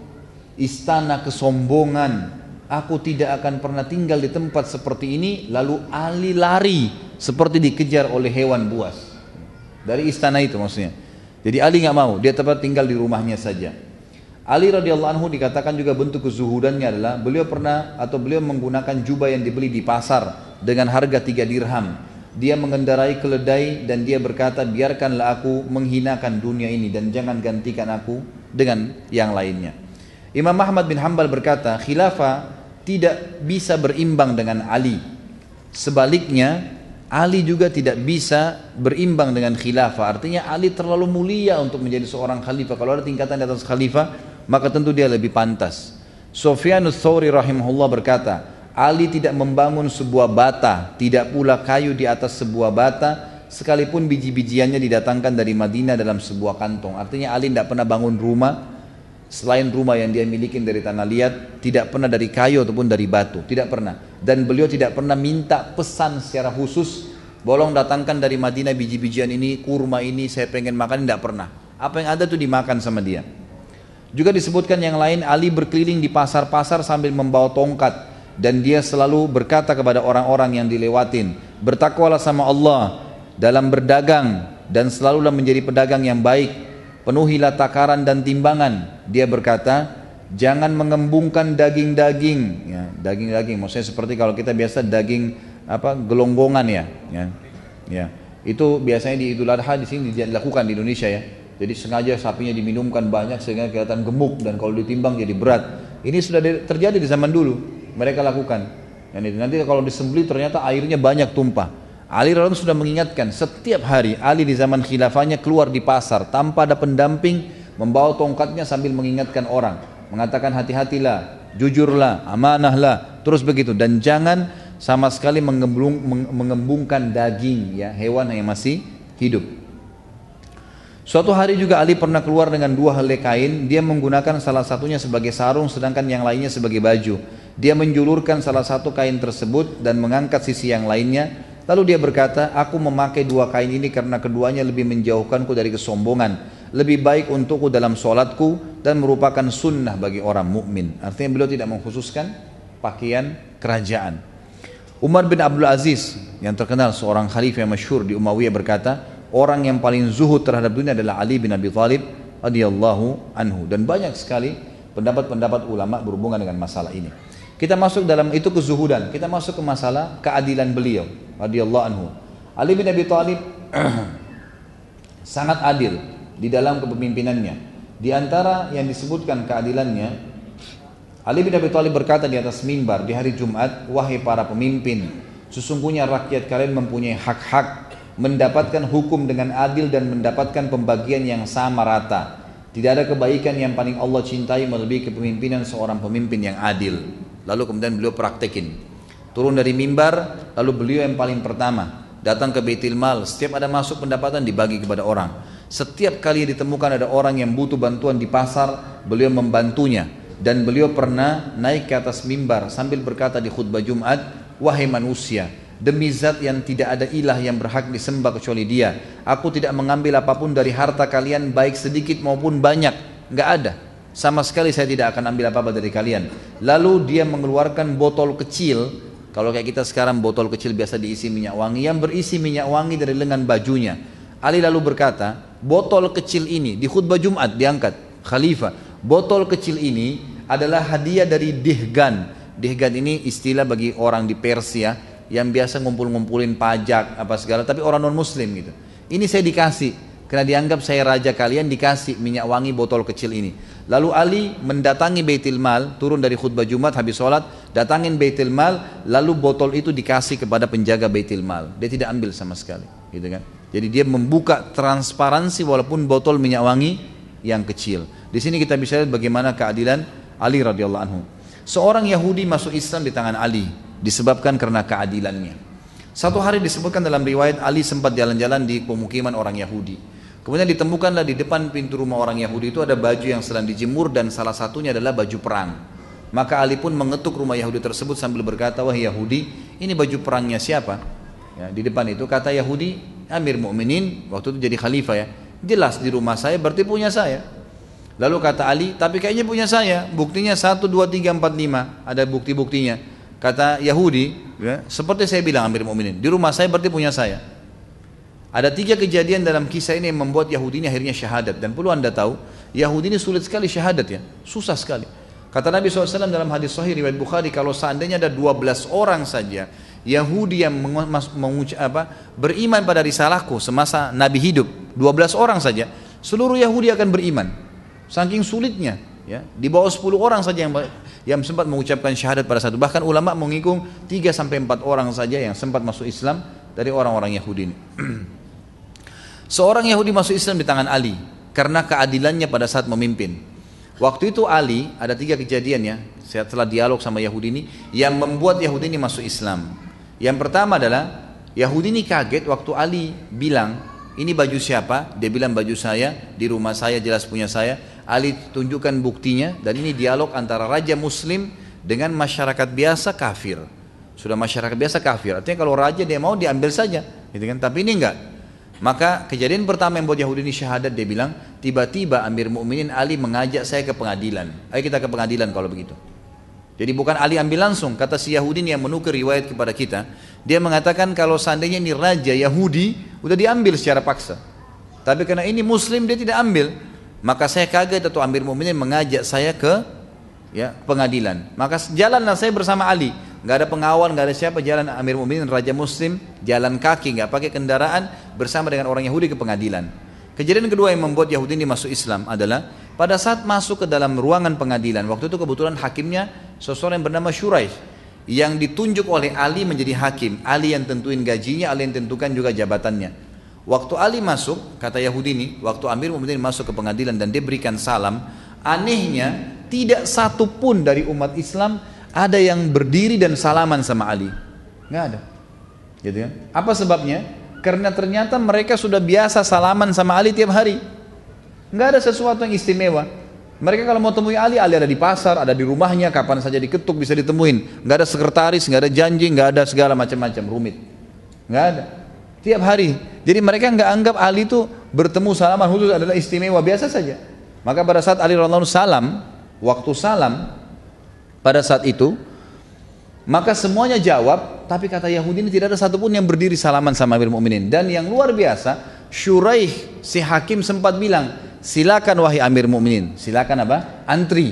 istana kesombongan, aku tidak akan pernah tinggal di tempat seperti ini. Lalu Ali lari seperti dikejar oleh hewan buas dari istana itu maksudnya. Jadi Ali nggak mau, dia tetap tinggal di rumahnya saja. Ali radhiyallahu anhu dikatakan juga bentuk kezuhudannya adalah beliau menggunakan jubah yang dibeli di pasar dengan harga 3 dirham. Dia mengendarai keledai dan dia berkata, biarkanlah aku menghinakan dunia ini dan jangan gantikan aku dengan yang lainnya. Imam Ahmad bin Hanbal berkata, khilafah tidak bisa berimbang dengan Ali. Sebaliknya, Ali juga tidak bisa berimbang dengan khilafah. Artinya Ali terlalu mulia untuk menjadi seorang khalifah. Kalau ada tingkatan di atas khalifah, maka tentu dia lebih pantas. Sufyanus Tsauri rahimahullah berkata, Ali tidak membangun sebuah bata, tidak pula kayu di atas sebuah bata, sekalipun biji-bijiannya didatangkan dari Madinah dalam sebuah kantong. Artinya Ali tidak pernah bangun rumah selain rumah yang dia miliki dari tanah liat, tidak pernah dari kayu ataupun dari batu, tidak pernah. Dan beliau tidak pernah minta pesan secara khusus, bolong datangkan dari Madinah biji-bijian ini, kurma ini, saya pengen makan, tidak pernah. Apa yang ada tuh dimakan sama dia. Juga disebutkan yang lain, Ali berkeliling di pasar-pasar sambil membawa tongkat, dan dia selalu berkata kepada orang-orang yang dilewatin, bertakwalah sama Allah dalam berdagang dan selalulah menjadi pedagang yang baik. Penuhilah takaran dan timbangan. Dia berkata, jangan mengembungkan daging-daging. Ya, daging-daging, maksudnya seperti kalau kita biasa daging gelonggongan ya. Itu biasanya di Idul Adha di sini dilakukan di Indonesia ya. Jadi sengaja sapinya diminumkan banyak sehingga kelihatan gemuk dan kalau ditimbang jadi berat. Ini sudah terjadi di zaman dulu, mereka lakukan. Dan itu nanti kalau disembelih ternyata airnya banyak tumpah. Ali radhiyallahu anhu sudah mengingatkan setiap hari. Ali di zaman khilafahnya keluar di pasar tanpa ada pendamping, membawa tongkatnya sambil mengingatkan orang, mengatakan hati-hatilah, jujurlah, amanahlah, terus begitu. Dan jangan sama sekali mengembungkan daging ya hewan yang masih hidup. Suatu hari juga Ali pernah keluar dengan 2 helai kain. Dia menggunakan salah satunya sebagai sarung sedangkan yang lainnya sebagai baju. Dia menjulurkan salah satu kain tersebut dan mengangkat sisi yang lainnya. Lalu dia berkata, aku memakai 2 kain ini karena keduanya lebih menjauhkanku dari kesombongan, lebih baik untukku dalam sholatku dan merupakan sunnah bagi orang mukmin. Artinya beliau tidak mengkhususkan pakaian kerajaan. Umar bin Abdul Aziz yang terkenal seorang khalifah yang masyhur di Umayyah berkata, orang yang paling zuhud terhadap dunia adalah Ali bin Abi Thalib radhiyallahu anhu. Dan banyak sekali pendapat-pendapat ulama berhubungan dengan masalah ini. Kita masuk dalam itu kezuhudan, kita masuk ke masalah keadilan beliau radhiyallahu anhu. Ali bin Abi Thalib sangat adil di dalam kepemimpinannya. Di antara yang disebutkan keadilannya, Ali bin Abi Thalib berkata di atas mimbar di hari Jumat, wahai para pemimpin, sesungguhnya rakyat kalian mempunyai hak-hak, mendapatkan hukum dengan adil dan mendapatkan pembagian yang sama rata. Tidak ada kebaikan yang paling Allah cintai melebihi kepemimpinan seorang pemimpin yang adil. Lalu kemudian beliau praktekin. Turun dari mimbar, lalu beliau yang paling pertama datang ke Baitul Mal. Setiap ada masuk pendapatan dibagi kepada orang. Setiap kali ditemukan ada orang yang butuh bantuan di pasar, beliau membantunya. Dan beliau pernah naik ke atas mimbar sambil berkata di khutbah Jumat, wahai manusia, demi zat yang tidak ada ilah yang berhak disembah kecuali dia, aku tidak mengambil apapun dari harta kalian baik sedikit maupun banyak, enggak ada. Sama sekali saya tidak akan ambil apa-apa dari kalian. Lalu dia mengeluarkan botol kecil, kalau kayak kita sekarang botol kecil biasa diisi minyak wangi, yang berisi minyak wangi dari lengan bajunya. Ali lalu berkata, botol kecil ini di khutbah Jumat diangkat, khalifah, botol kecil ini adalah hadiah dari Dihgan. Dihgan ini istilah bagi orang di Persia yang biasa ngumpul-ngumpulin pajak apa segala, tapi orang non muslim gitu. Ini saya dikasih karena dianggap saya raja kalian, dikasih minyak wangi botol kecil ini. Lalu Ali mendatangi Baitul Mal, turun dari khutbah Jumat habis sholat, datangin Baitul Mal, lalu botol itu dikasih kepada penjaga Baitul Mal. Dia tidak ambil sama sekali, gitu kan? Jadi dia membuka transparansi walaupun botol minyak wangi yang kecil. Di sini kita bisa lihat bagaimana keadilan Ali radhiyallahu anhu. Seorang Yahudi masuk Islam di tangan Ali disebabkan karena keadilannya. Satu hari disebutkan dalam riwayat Ali sempat jalan-jalan di pemukiman orang Yahudi. Kemudian ditemukanlah di depan pintu rumah orang Yahudi itu ada baju yang sedang dijemur dan salah satunya adalah baju perang. Maka Ali pun mengetuk rumah Yahudi tersebut sambil berkata, wahai Yahudi, ini baju perangnya siapa? Ya, di depan itu kata Yahudi, Amir Mukminin, waktu itu jadi khalifah ya, jelas di rumah saya berarti punya saya. Lalu kata Ali, tapi kayaknya punya saya, buktinya 1, 2, 3, 4, 5, ada bukti-buktinya. Kata Yahudi, ya, seperti saya bilang Amir Mukminin, di rumah saya berarti punya saya. Ada 3 kejadian dalam kisah ini yang membuat Yahudi ini akhirnya syahadat. Dan perlu anda tahu, Yahudi ini sulit sekali syahadat ya, susah sekali. Kata Nabi SAW dalam hadis sahih riwayat Bukhari, kalau seandainya ada 12 orang saja Yahudi yang beriman pada risalahku semasa Nabi hidup, 12 orang saja, seluruh Yahudi akan beriman. Saking sulitnya, ya, di bawah 10 orang saja yang sempat mengucapkan syahadat pada satu. Bahkan ulama menghitung 3-4 orang saja yang sempat masuk Islam dari orang-orang Yahudi ini. Seorang Yahudi masuk Islam di tangan Ali karena keadilannya pada saat memimpin. Waktu itu Ali, ada 3 kejadian ya, setelah dialog sama Yahudi ini yang membuat Yahudi ini masuk Islam. Yang pertama adalah Yahudi ini kaget waktu Ali bilang, ini baju siapa? Dia bilang baju saya, di rumah saya jelas punya saya. Ali tunjukkan buktinya dan ini dialog antara raja muslim dengan masyarakat biasa kafir. Sudah masyarakat biasa kafir, artinya kalau raja dia mau diambil saja, gitu kan? Tapi ini enggak. Maka kejadian pertama yang buat Yahudi ini syahadat, dia bilang, tiba-tiba Amir Mukminin Ali mengajak saya ke pengadilan. Ayo kita ke pengadilan kalau begitu. Jadi bukan Ali ambil langsung, kata si Yahudi ini yang menukir riwayat kepada kita. Dia mengatakan kalau seandainya ini raja Yahudi, udah diambil secara paksa. Tapi karena ini Muslim dia tidak ambil. Maka saya kaget atau Amir Mukminin mengajak saya ke pengadilan. Maka jalanlah saya bersama Ali. Nggak ada pengawal, nggak ada siapa, jalan Amir Mukminin raja Muslim, jalan kaki, nggak pakai kendaraan bersama dengan orang Yahudi ke pengadilan. Kejadian kedua yang membuat Yahudi ini masuk Islam adalah pada saat masuk ke dalam ruangan pengadilan. Waktu itu kebetulan hakimnya seseorang yang bernama Shuraih, yang ditunjuk oleh Ali menjadi hakim. Ali yang tentuin gajinya, Ali yang tentukan juga jabatannya. Waktu Ali masuk, kata Yahudi ini, waktu Amir Mu'minin masuk ke pengadilan dan dia berikan salam, anehnya tidak satu pun dari umat Islam ada yang berdiri dan salaman sama Ali. Nggak ada. Gitu kan? Apa sebabnya? Karena ternyata mereka sudah biasa salaman sama Ali tiap hari. Nggak ada sesuatu yang istimewa. Mereka kalau mau temui Ali, Ali ada di pasar, ada di rumahnya, kapan saja diketuk bisa ditemuin. Nggak ada sekretaris, nggak ada janji, nggak ada segala macam-macam rumit. Nggak ada. Tiap hari. Jadi mereka nggak anggap Ali itu bertemu salaman khusus adalah istimewa, biasa saja. Maka pada saat Ali radhiyallahu anhu salam, waktu salam pada saat itu, maka semuanya jawab, tapi kata Yahudi ini tidak ada satupun yang berdiri salaman sama Amir Mu'minin. Dan yang luar biasa, Shuraih si hakim sempat bilang, silakan wahai Amir Mu'minin, silakan apa? Antri.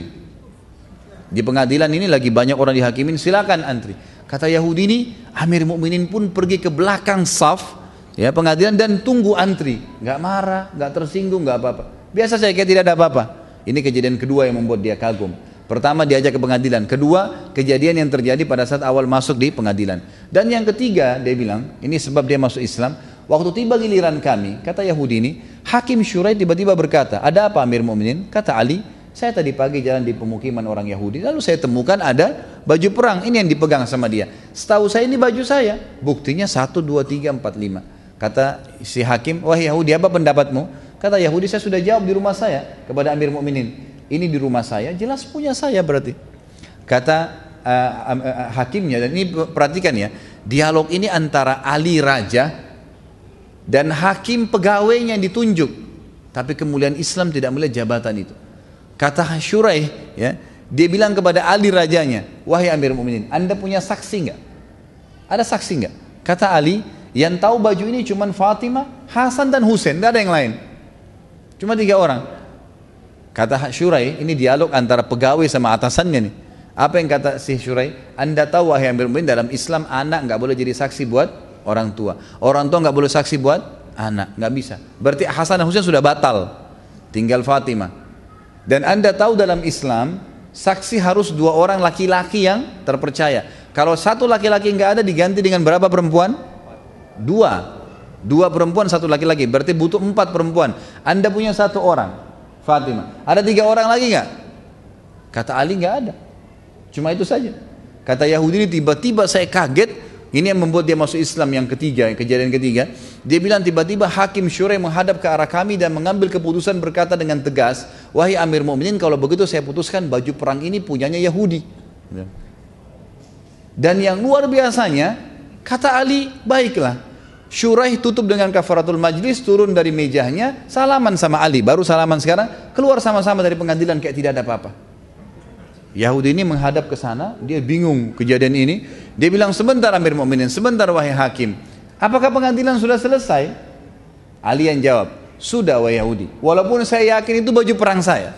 Di pengadilan ini lagi banyak orang dihakimin, silakan antri. Kata Yahudi ini, Amir Mu'minin pun pergi ke belakang saf ya pengadilan dan tunggu antri. Nggak marah, nggak tersinggung, nggak apa-apa. Biasa saja kayak tidak ada apa-apa. Ini kejadian kedua yang membuat dia kagum. Pertama diajak ke pengadilan, kedua kejadian yang terjadi pada saat awal masuk di pengadilan. Dan yang ketiga dia bilang, ini sebab dia masuk Islam, waktu tiba giliran kami, kata Yahudi ini, Hakim Shuraih tiba-tiba berkata, ada apa Amir Mu'minin? Kata Ali, saya tadi pagi jalan di pemukiman orang Yahudi, lalu saya temukan ada baju perang, ini yang dipegang sama dia. Setahu saya ini baju saya, buktinya 1, 2, 3, 4, 5. Kata si Hakim, wahai Yahudi apa pendapatmu? Kata Yahudi, saya sudah jawab di rumah saya kepada Amir Mu'minin. Ini di rumah saya, jelas punya saya berarti. Kata hakimnya, dan ini perhatikan ya, dialog ini antara Ali Raja dan hakim pegawainya yang ditunjuk. Tapi kemuliaan Islam tidak melihat jabatan itu. Kata Shuraih, ya, dia bilang kepada Ali Rajanya, wahai Amir Mu'minin, Anda punya saksi enggak? Ada saksi enggak? Kata Ali, yang tahu baju ini cuma Fatimah, Hasan dan Husain, tidak ada yang lain. Cuma 3 orang. Kata Shuraih, ini dialog antara pegawai sama atasannya nih. Apa yang kata si Shuraih? Anda tahu wahai Amir Mu'minin, dalam Islam anak nggak boleh jadi saksi buat orang tua. Orang tua nggak boleh saksi buat anak, nggak bisa. Berarti Hasan dan Husain sudah batal, tinggal Fatimah. Dan Anda tahu dalam Islam saksi harus 2 orang laki-laki yang terpercaya. Kalau 1 laki-laki nggak ada, diganti dengan berapa perempuan? 2 perempuan 1 laki-laki. Berarti butuh 4 perempuan. Anda punya 1 orang. Fatimah. Ada 3 orang lagi nggak? Kata Ali nggak ada. Cuma itu saja. Kata Yahudi ini tiba-tiba saya kaget. Ini yang membuat dia masuk Islam yang ketiga, kejadian ketiga. Dia bilang tiba-tiba Hakim Shuraih menghadap ke arah kami dan mengambil keputusan berkata dengan tegas, wahai Amir Mu'minin, kalau begitu saya putuskan baju perang ini punyanya Yahudi. Dan yang luar biasanya, kata Ali, baiklah. Shuraih tutup dengan kafaratul majlis, turun dari mejanya, salaman sama Ali, baru salaman sekarang, keluar sama-sama dari pengadilan kayak tidak ada apa-apa. Yahudi ini menghadap ke sana, dia bingung kejadian ini. Dia bilang, sebentar Amir Mu'minin, sebentar wahai hakim, apakah pengadilan sudah selesai? Ali yang jawab, sudah wahai Yahudi, walaupun saya yakin itu baju perang saya.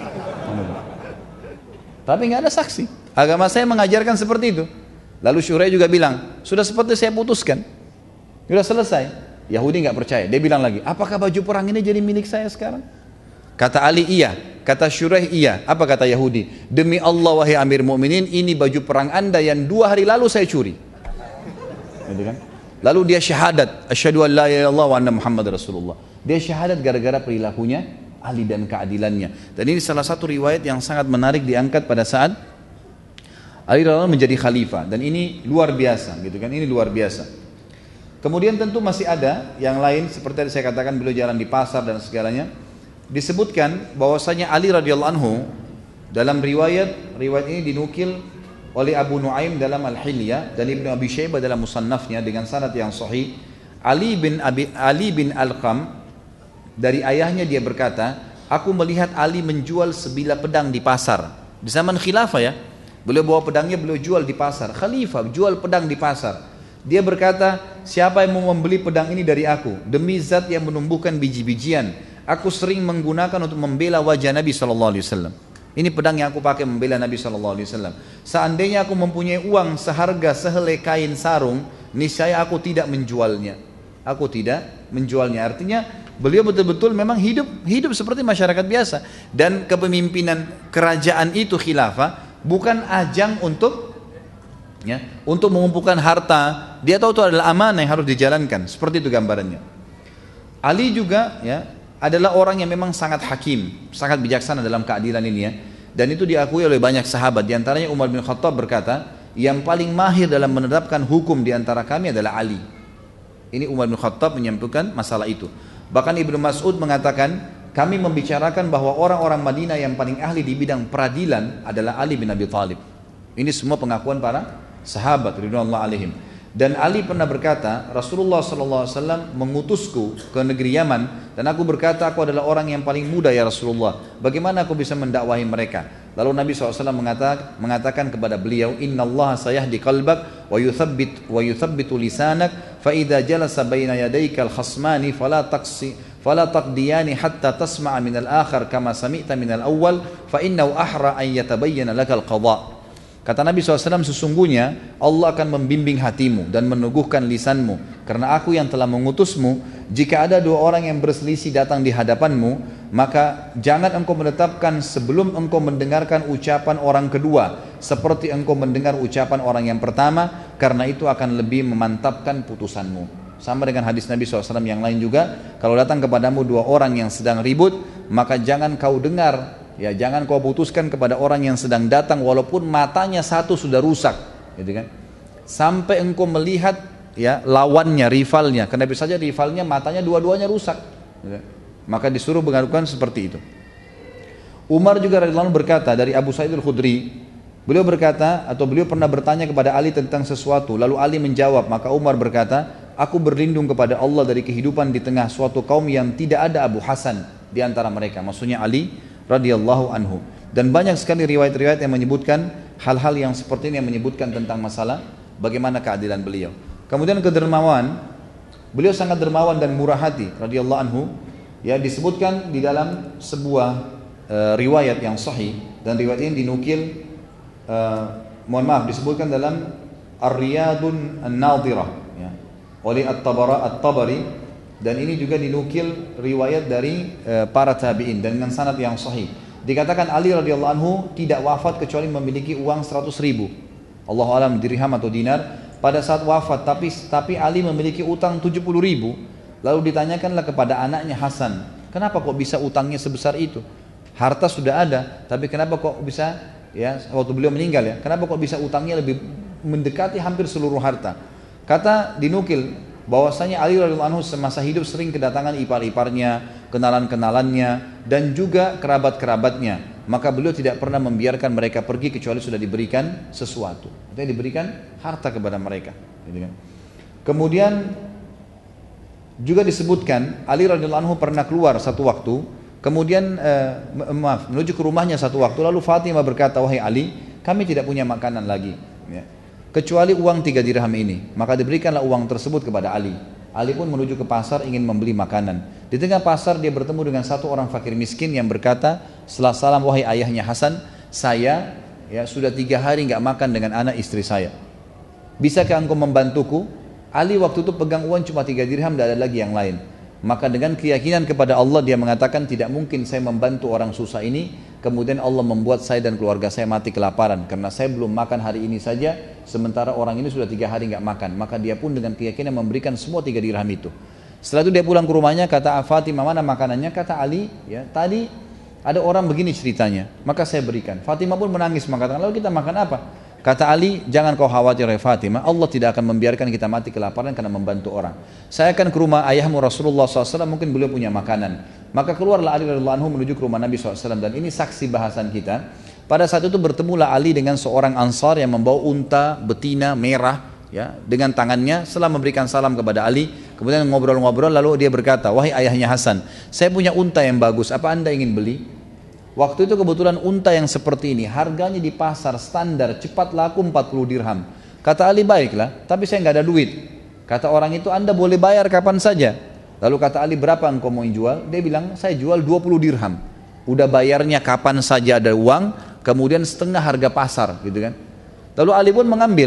Tapi nggak ada saksi. Agama saya mengajarkan seperti itu. Lalu Shuraih juga bilang, sudah seperti saya putuskan, sudah selesai. Yahudi nggak percaya. Dia bilang lagi, apakah baju perang ini jadi milik saya sekarang? Kata Ali, iya. Kata Shuraih, iya. Apa kata Yahudi? Demi Allah wahai Amir Mu'minin, ini baju perang anda yang 2 hari lalu saya curi. Gitu kan? Lalu dia syahadat, asyhadu an la ilaha illallah wa anna Muhammad Rasulullah. Dia syahadat gara-gara perilakunya Ali dan keadilannya. Dan ini salah satu riwayat yang sangat menarik diangkat pada saat Ali radhiyallahu anhu menjadi khalifah. Dan ini luar biasa, gitu kan? Ini luar biasa. Kemudian tentu masih ada yang lain seperti yang saya katakan, beliau jalan di pasar dan segalanya. Disebutkan bahwasanya Ali radhiyallahu anhu dalam riwayat ini dinukil oleh Abu Nuaim dalam Al-Hilyah dan Ibnu Abi Syaibah dalam Musannafnya dengan sanad yang sahih. Ali bin Alqam dari ayahnya dia berkata, aku melihat Ali menjual sebilah pedang di pasar. Di zaman khilafah ya, beliau bawa pedangnya, beliau jual di pasar. Khalifah jual pedang di pasar. Dia berkata, siapa yang mau membeli pedang ini dari aku? Demi zat yang menumbuhkan biji-bijian, aku sering menggunakan untuk membela wajah Nabi SAW. Ini pedang yang aku pakai membela Nabi SAW. Seandainya aku mempunyai uang seharga sehelai kain sarung, niscaya aku tidak menjualnya. Aku tidak menjualnya. Artinya Beliau betul-betul memang hidup seperti masyarakat biasa. Dan kepemimpinan kerajaan itu khilafah bukan ajang untuk mengumpulkan harta. Dia tahu itu adalah amanah yang harus dijalankan. Seperti itu gambarannya. Ali juga adalah orang yang memang sangat hakim, sangat bijaksana dalam keadilan ini ya. Dan itu diakui oleh banyak sahabat. Di antaranya Umar bin Khattab berkata, yang paling mahir dalam menerapkan hukum di antara kami adalah Ali. Ini Umar bin Khattab menyampaikan masalah itu. Bahkan Ibnu Mas'ud mengatakan, kami membicarakan bahwa orang-orang Madinah yang paling ahli di bidang peradilan adalah Ali bin Abi Thalib. Ini semua pengakuan para sahabat ridwanullah alaihim. Dan Ali pernah berkata, Rasulullah SAW mengutusku ke negeri Yaman, dan aku berkata, aku adalah orang yang paling muda ya Rasulullah. Bagaimana aku bisa mendakwahi mereka? Lalu Nabi SAW mengatakan kepada beliau, Inna Allah sayahdi qalbak wa yuthabbitu lisanak, fa idza jalasa baina yadayka al-khasmani fala taqdiyani hatta tasma'a min al-akhar kama sami'ta min al-awwal, fa innahu ahra an yatabayyana laka al-qadha. Kata Nabi SAW, sesungguhnya Allah akan membimbing hatimu dan meneguhkan lisanmu. Karena aku yang telah mengutusmu, jika ada dua orang yang berselisih datang di hadapanmu, maka jangan engkau menetapkan sebelum engkau mendengarkan ucapan orang kedua, seperti engkau mendengar ucapan orang yang pertama, karena itu akan lebih memantapkan putusanmu. Sama dengan hadis Nabi SAW yang lain juga, kalau datang kepadamu dua orang yang sedang ribut, maka jangan kau dengar, jangan kau putuskan kepada orang yang sedang datang walaupun matanya satu sudah rusak, gitu kan? Sampai engkau melihat lawannya, rivalnya. Karena bisa saja rivalnya matanya dua-duanya rusak, gitu kan? Maka disuruh mengadukan seperti itu. Umar juga radhiyallahu anhu berkata dari Abu Sa'id al-Khudri, beliau berkata atau beliau pernah bertanya kepada Ali tentang sesuatu, lalu Ali menjawab, maka Umar berkata, aku berlindung kepada Allah dari kehidupan di tengah suatu kaum yang tidak ada Abu Hasan di antara mereka. Maksudnya Ali radhiyallahu anhu. Dan banyak sekali riwayat-riwayat yang menyebutkan hal-hal yang seperti ini, yang menyebutkan tentang masalah bagaimana keadilan beliau. Kemudian kedermawan, beliau sangat dermawan dan murah hati radhiyallahu anhu. Disebutkan di dalam sebuah riwayat yang sahih, dan riwayat ini dinukil disebutkan dalam Ar-Riyadun An-Nadhirah oleh At-Tabari, dan ini juga dinukil riwayat dari para tabi'in dan dengan sanad yang sahih. Dikatakan Ali radhiyallahu anhu tidak wafat kecuali memiliki uang 100 ribu, Allahu alam dirham atau dinar pada saat wafat, tapi Ali memiliki utang 70 ribu. Lalu ditanyakanlah kepada anaknya Hasan, kenapa kok bisa utangnya sebesar itu? Harta sudah ada, tapi kenapa kok bisa waktu beliau meninggal kenapa kok bisa utangnya lebih mendekati hampir seluruh harta? Kata dinukil bahwasanya Ali radhiyallahu anhu semasa hidup sering kedatangan ipar-iparnya, kenalan-kenalannya, dan juga kerabat-kerabatnya. Maka beliau tidak pernah membiarkan mereka pergi kecuali sudah diberikan sesuatu. Artinya diberikan harta kepada mereka. Kemudian juga disebutkan Ali radhiyallahu anhu pernah keluar satu waktu, kemudian menuju ke rumahnya satu waktu, lalu Fatimah berkata, wahai Ali, kami tidak punya makanan lagi, kecuali uang 3 dirham ini. Maka diberikanlah uang tersebut kepada Ali. Ali pun menuju ke pasar ingin membeli makanan. Di tengah pasar dia bertemu dengan satu orang fakir miskin yang berkata setelah salam, wahai ayahnya Hasan, saya sudah 3 hari nggak makan dengan anak istri saya. Bisakah engkau membantuku? Ali waktu itu pegang uang cuma 3 dirham, tidak ada lagi yang lain. Maka dengan keyakinan kepada Allah dia mengatakan, tidak mungkin saya membantu orang susah ini kemudian Allah membuat saya dan keluarga saya mati kelaparan, karena saya belum makan hari ini saja sementara orang ini sudah 3 hari nggak makan. Maka dia pun dengan keyakinan memberikan semua 3 dirham itu. Setelah itu dia pulang ke rumahnya, kata Fatimah, mana makanannya? Kata Ali, tadi ada orang begini ceritanya, maka saya berikan. Fatimah pun menangis mengatakan, lalu kita makan apa? Kata Ali, jangan kau khawatir ya Fatimah, Allah tidak akan membiarkan kita mati kelaparan karena membantu orang. Saya akan ke rumah ayahmu Rasulullah SAW, mungkin beliau punya makanan. Maka keluarlah Ali radhiyallahu anhu menuju ke rumah Nabi SAW, dan ini saksi bahasan kita. Pada saat itu bertemulah Ali dengan seorang Ansar yang membawa unta betina merah dengan tangannya. Setelah memberikan salam kepada Ali, kemudian ngobrol-ngobrol, lalu dia berkata, wahai ayahnya Hasan, saya punya unta yang bagus, apa anda ingin beli? Waktu itu kebetulan unta yang seperti ini harganya di pasar standar cepat laku 40 dirham. Kata Ali, baiklah, tapi saya nggak ada duit. Kata orang itu, anda boleh bayar kapan saja. Lalu kata Ali, berapa engkau mau jual? Dia bilang, saya jual 20 dirham. Udah bayarnya kapan saja ada uang, kemudian setengah harga pasar, gitu kan. Lalu Ali pun mengambil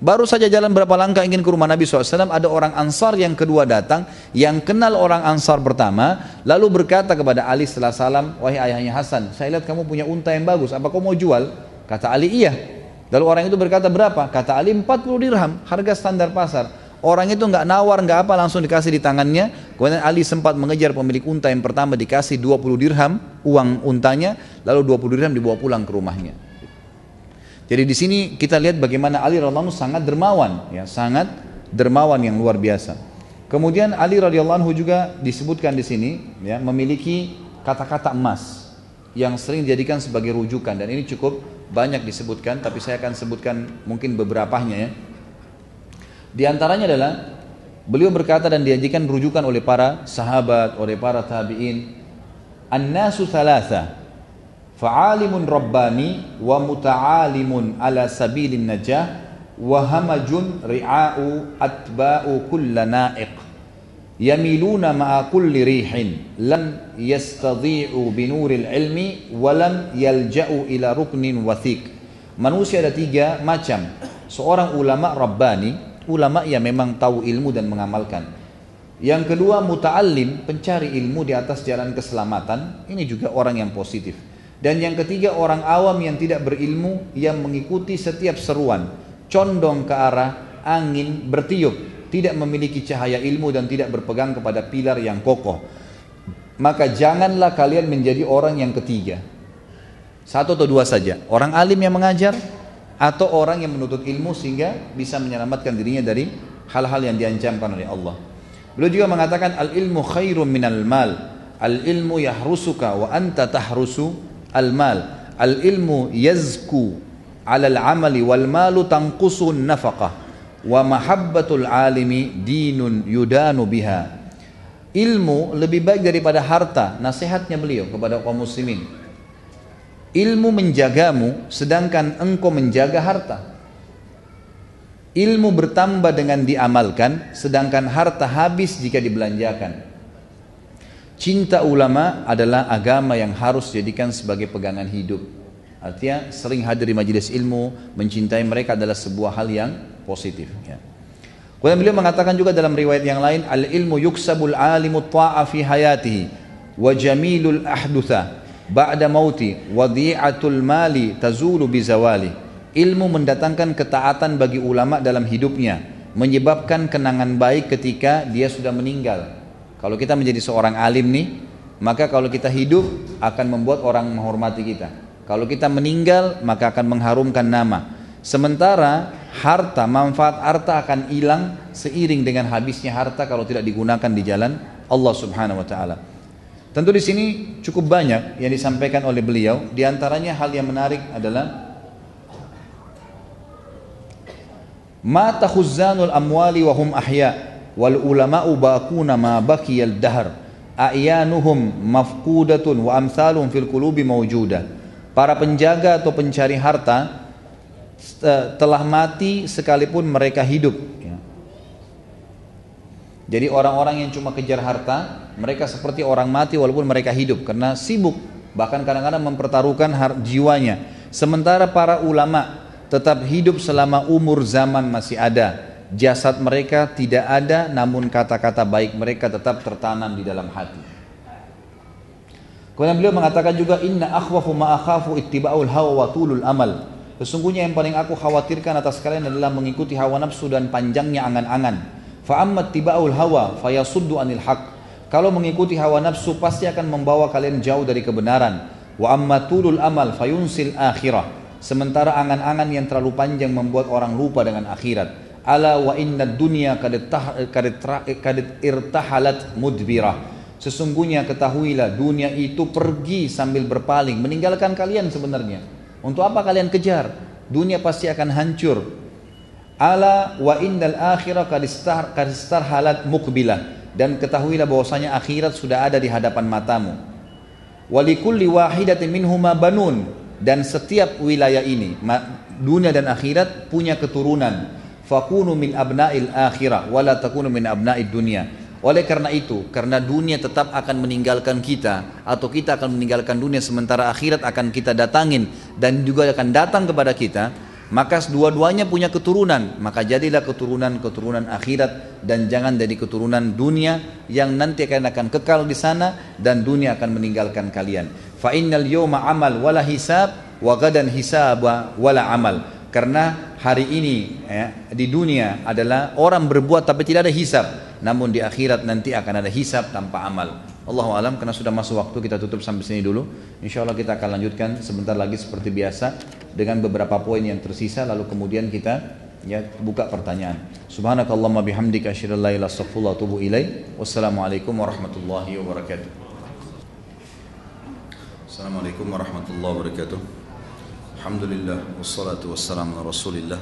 Baru saja jalan berapa langkah ingin ke rumah Nabi SAW, ada orang Ansar yang kedua datang, yang kenal orang Ansar pertama, lalu berkata kepada Ali setelah salam, wahai ayahnya Hasan, saya lihat kamu punya unta yang bagus, apa kau mau jual? Kata Ali, iya. Lalu orang itu berkata, berapa? Kata Ali, 40 dirham, harga standar pasar. Orang itu nggak nawar, nggak apa, langsung dikasih di tangannya. Kemudian Ali sempat mengejar pemilik unta yang pertama, dikasih 20 dirham uang untanya, lalu 20 dirham dibawa pulang ke rumahnya. Jadi di sini kita lihat bagaimana Ali radhiyallahu anhu sangat dermawan, ya, sangat dermawan yang luar biasa. Kemudian Ali radhiyallahu anhu juga disebutkan di sini, ya, memiliki kata-kata emas yang sering dijadikan sebagai rujukan, dan ini cukup banyak disebutkan, tapi saya akan sebutkan mungkin beberapanya, ya. Di antaranya adalah beliau berkata dan dijadikan rujukan oleh para sahabat, oleh para tabi'in, an-nasu thalatha, fa'alimun rabbani wa muta'alimun ala sabilin najah wa hamajun ri'a'u atba'u kulla na'iq yamiluna ma'a kulli rihin lam yastadhi'u binuril ilmi wa lam yalja'u ila ruknin wathiq. Manusia ada tiga macam. Seorang ulama rabbani, ulama yang memang tahu ilmu dan mengamalkan. Yang kedua muta'allim, pencari ilmu di atas jalan keselamatan, ini juga orang yang positif. Dan yang ketiga orang awam yang tidak berilmu, yang mengikuti setiap seruan, condong ke arah angin bertiup, tidak memiliki cahaya ilmu dan tidak berpegang kepada pilar yang kokoh. Maka janganlah kalian menjadi orang yang ketiga. Satu atau dua saja, orang alim yang mengajar atau orang yang menuntut ilmu sehingga bisa menyelamatkan dirinya dari hal-hal yang diancamkan oleh Allah. Beliau juga mengatakan al-ilmu khairum minal mal, al-ilmu yahrusuka wa anta tahrusu al-mal, al-ilmu yazku alal amali wal malu tanqusun nafaqah wa mahabbatul alimi dinun yudanu biha. Ilmu lebih baik daripada harta, nasihatnya beliau kepada kaum muslimin. Ilmu menjagamu sedangkan engkau menjaga harta. Ilmu bertambah dengan diamalkan sedangkan harta habis jika dibelanjakan. Cinta ulama adalah agama yang harus dijadikan sebagai pegangan hidup. Artinya sering hadir di majelis ilmu, mencintai mereka adalah sebuah hal yang positif, ya. Kemudian beliau mengatakan juga dalam riwayat yang lain, al-ilmu yuksabul alimu ta'a fi hayatihi wa jamilul ahdutha ba'da mauti wa dhi'atul mali tazulu bizawali. Ilmu mendatangkan ketaatan bagi ulama dalam hidupnya, menyebabkan kenangan baik ketika dia sudah meninggal. Kalau kita menjadi seorang alim nih, maka kalau kita hidup akan membuat orang menghormati kita. Kalau kita meninggal maka akan mengharumkan nama. Sementara harta, manfaat harta akan hilang seiring dengan habisnya harta kalau tidak digunakan di jalan Allah Subhanahu wa taala. Tentu di sini cukup banyak yang disampaikan oleh beliau. Di antaranya hal yang menarik adalah mata khuzzanul amwali wa hum ahya wal ulama'u baquna ma baqiyal dahr a'yanuhum mafqudatun wa amsalun fil qulubi mawjudah. Para penjaga atau pencari harta telah mati sekalipun mereka hidup, ya. Jadi orang-orang yang cuma kejar harta, mereka seperti orang mati walaupun mereka hidup karena sibuk, bahkan kadang-kadang mempertaruhkan jiwanya. Sementara para ulama tetap hidup selama umur zaman masih ada. Jasad mereka tidak ada, namun kata-kata baik mereka tetap tertanam di dalam hati. Kemudian beliau mengatakan juga, inna akhwafu ma akhafu ittiba'ul hawa wa tulul amal. Sesungguhnya yang paling aku khawatirkan atas kalian adalah mengikuti hawa nafsu dan panjangnya angan-angan. Fa amma ittiba'ul hawa fayasuddu anil haq. Kalau mengikuti hawa nafsu pasti akan membawa kalian jauh dari kebenaran. Wa amma tulul amal fayunsil akhirah. Sementara angan-angan yang terlalu panjang membuat orang lupa dengan akhirat. Ala wa inna dunya kad irtahalat mudbirah. Sesungguhnya ketahuilah dunia itu pergi sambil berpaling, meninggalkan kalian sebenarnya. Untuk apa kalian kejar? Dunia pasti akan hancur. Ala wa innal akhirah kad istarhalat muqbilah. Dan ketahuilah bahwasanya akhirat sudah ada di hadapan matamu. Walikulli wahidatin minhuma banun. Dan setiap wilayah ini, dunia dan akhirat, punya keturunan. Fakunu min abna'il akhirah wala takunu min abna'id dunya. Oleh karena itu, karena dunia tetap akan meninggalkan kita atau kita akan meninggalkan dunia sementara akhirat akan kita datangin dan juga akan datang kepada kita, Maka dua-duanya punya keturunan, maka jadilah keturunan akhirat dan jangan jadi keturunan dunia yang nanti akan kekal di sana dan dunia akan meninggalkan kalian. Fa innal yawma amal wala hisab wa gadan hisaba wala amal. Karena hari ini di dunia adalah orang berbuat tapi tidak ada hisab, namun di akhirat nanti akan ada hisab tanpa amal. Allahu alam, karena sudah masuk waktu kita tutup sampai sini dulu. Insyaallah kita akan lanjutkan sebentar lagi seperti biasa dengan beberapa poin yang tersisa, lalu kemudian kita buka pertanyaan. Subhanakallahumma bihamdika asyhadu an la ilaha illa anta astaghfiruka wa atubu ilaik. Wassalamualaikum warahmatullahi wabarakatuh. Assalamualaikum warahmatullahi wabarakatuh. Alhamdulillah wassalatu wassalamu ala Rasulillah.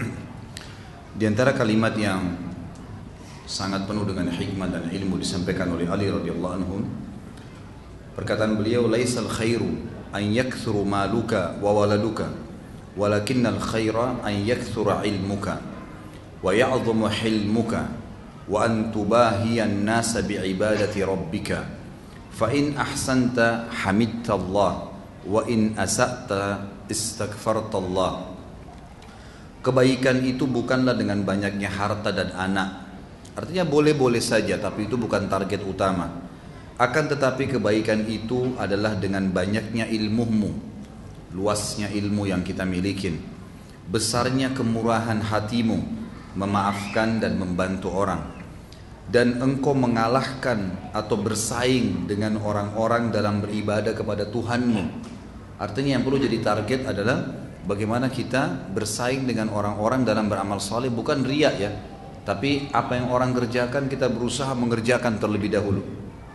Di antara kalimat yang sangat penuh dengan hikmah dan ilmu disampaikan oleh Ali radhiyallahu anhu, perkataan beliau, laisal khairu an yakthuru maluka wa waladuka walakinnal khaira an yakthura ilmuka wa ya'dhamu hilmuka wa an tubahiyan nasa bi'ibadati rabbika fa in ahsanta hamidta Allah wa in asa'ta istaghfarta Allah. Kebaikan itu bukanlah dengan banyaknya harta dan anak. Artinya boleh-boleh saja, tapi itu bukan target utama. Akan tetapi kebaikan itu adalah dengan banyaknya ilmumu, luasnya ilmu yang kita miliki, besarnya kemurahan hatimu, memaafkan dan membantu orang, dan engkau mengalahkan atau bersaing dengan orang-orang dalam beribadah kepada Tuhanmu. Artinya yang perlu jadi target adalah bagaimana kita bersaing dengan orang-orang dalam beramal saleh, bukan riya ya, tapi apa yang orang kerjakan kita berusaha mengerjakan terlebih dahulu.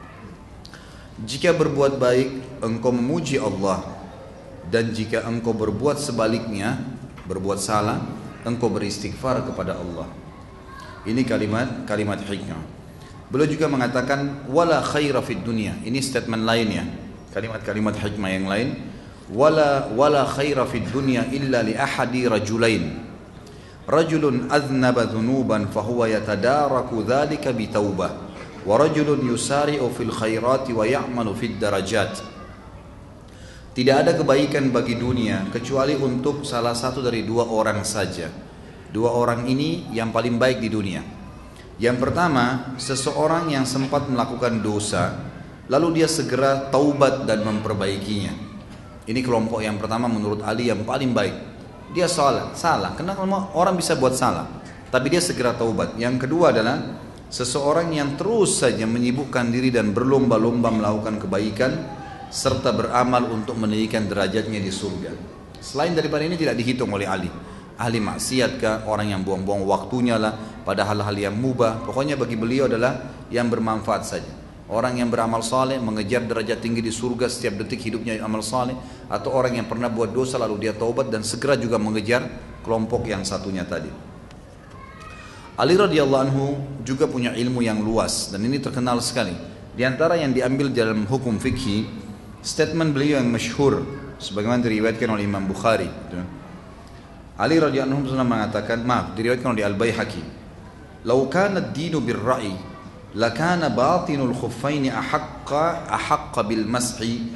Jika berbuat baik engkau memuji Allah, dan jika engkau berbuat sebaliknya, berbuat salah, engkau beristighfar kepada Allah. Ini kalimat hikmah. Beliau juga mengatakan wala khaira fid dunya. Ini statement lain ya, kalimat-kalimat hikmah yang lain. Wala khaira fid dunya illa li ahadi rajulain. Rajulun aznaba dhunuban fahuwa yatadaraku dhalika bitawbah wa rajulun yusari'u fil khairati wa ya'malu fid darajat. Tidak ada kebaikan bagi dunia kecuali untuk salah satu dari dua orang saja. Dua orang ini yang paling baik di dunia. Yang pertama, seseorang yang sempat melakukan dosa lalu dia segera taubat dan memperbaikinya. Ini kelompok yang pertama menurut Ali yang paling baik. Dia salah. Karena orang bisa buat salah, tapi dia segera taubat. Yang kedua adalah seseorang yang terus saja menyibukkan diri dan berlomba-lomba melakukan kebaikan serta beramal untuk meninggikan derajatnya di surga. Selain daripada ini tidak dihitung oleh ahli maksiat kah, orang yang buang-buang waktunya lah pada hal-hal yang mubah. Pokoknya bagi beliau adalah yang bermanfaat saja. Orang yang beramal saleh mengejar derajat tinggi di surga setiap detik hidupnya amal saleh, atau orang yang pernah buat dosa lalu dia taubat dan segera juga mengejar kelompok yang satunya tadi. Ali radhiyallahu anhu juga punya ilmu yang luas dan ini terkenal sekali. Di antara yang diambil dalam hukum fikih, statement beliau yang masyhur sebagaimana diriwayatkan oleh Imam Bukhari. Ali radhiyallahu anhu pernah mengatakan, diriwayatkan oleh Al-Baihaqi, "Lau kana ad-dinu bir-ra'i lakana batinul khuffaini ahaqqa bil mashi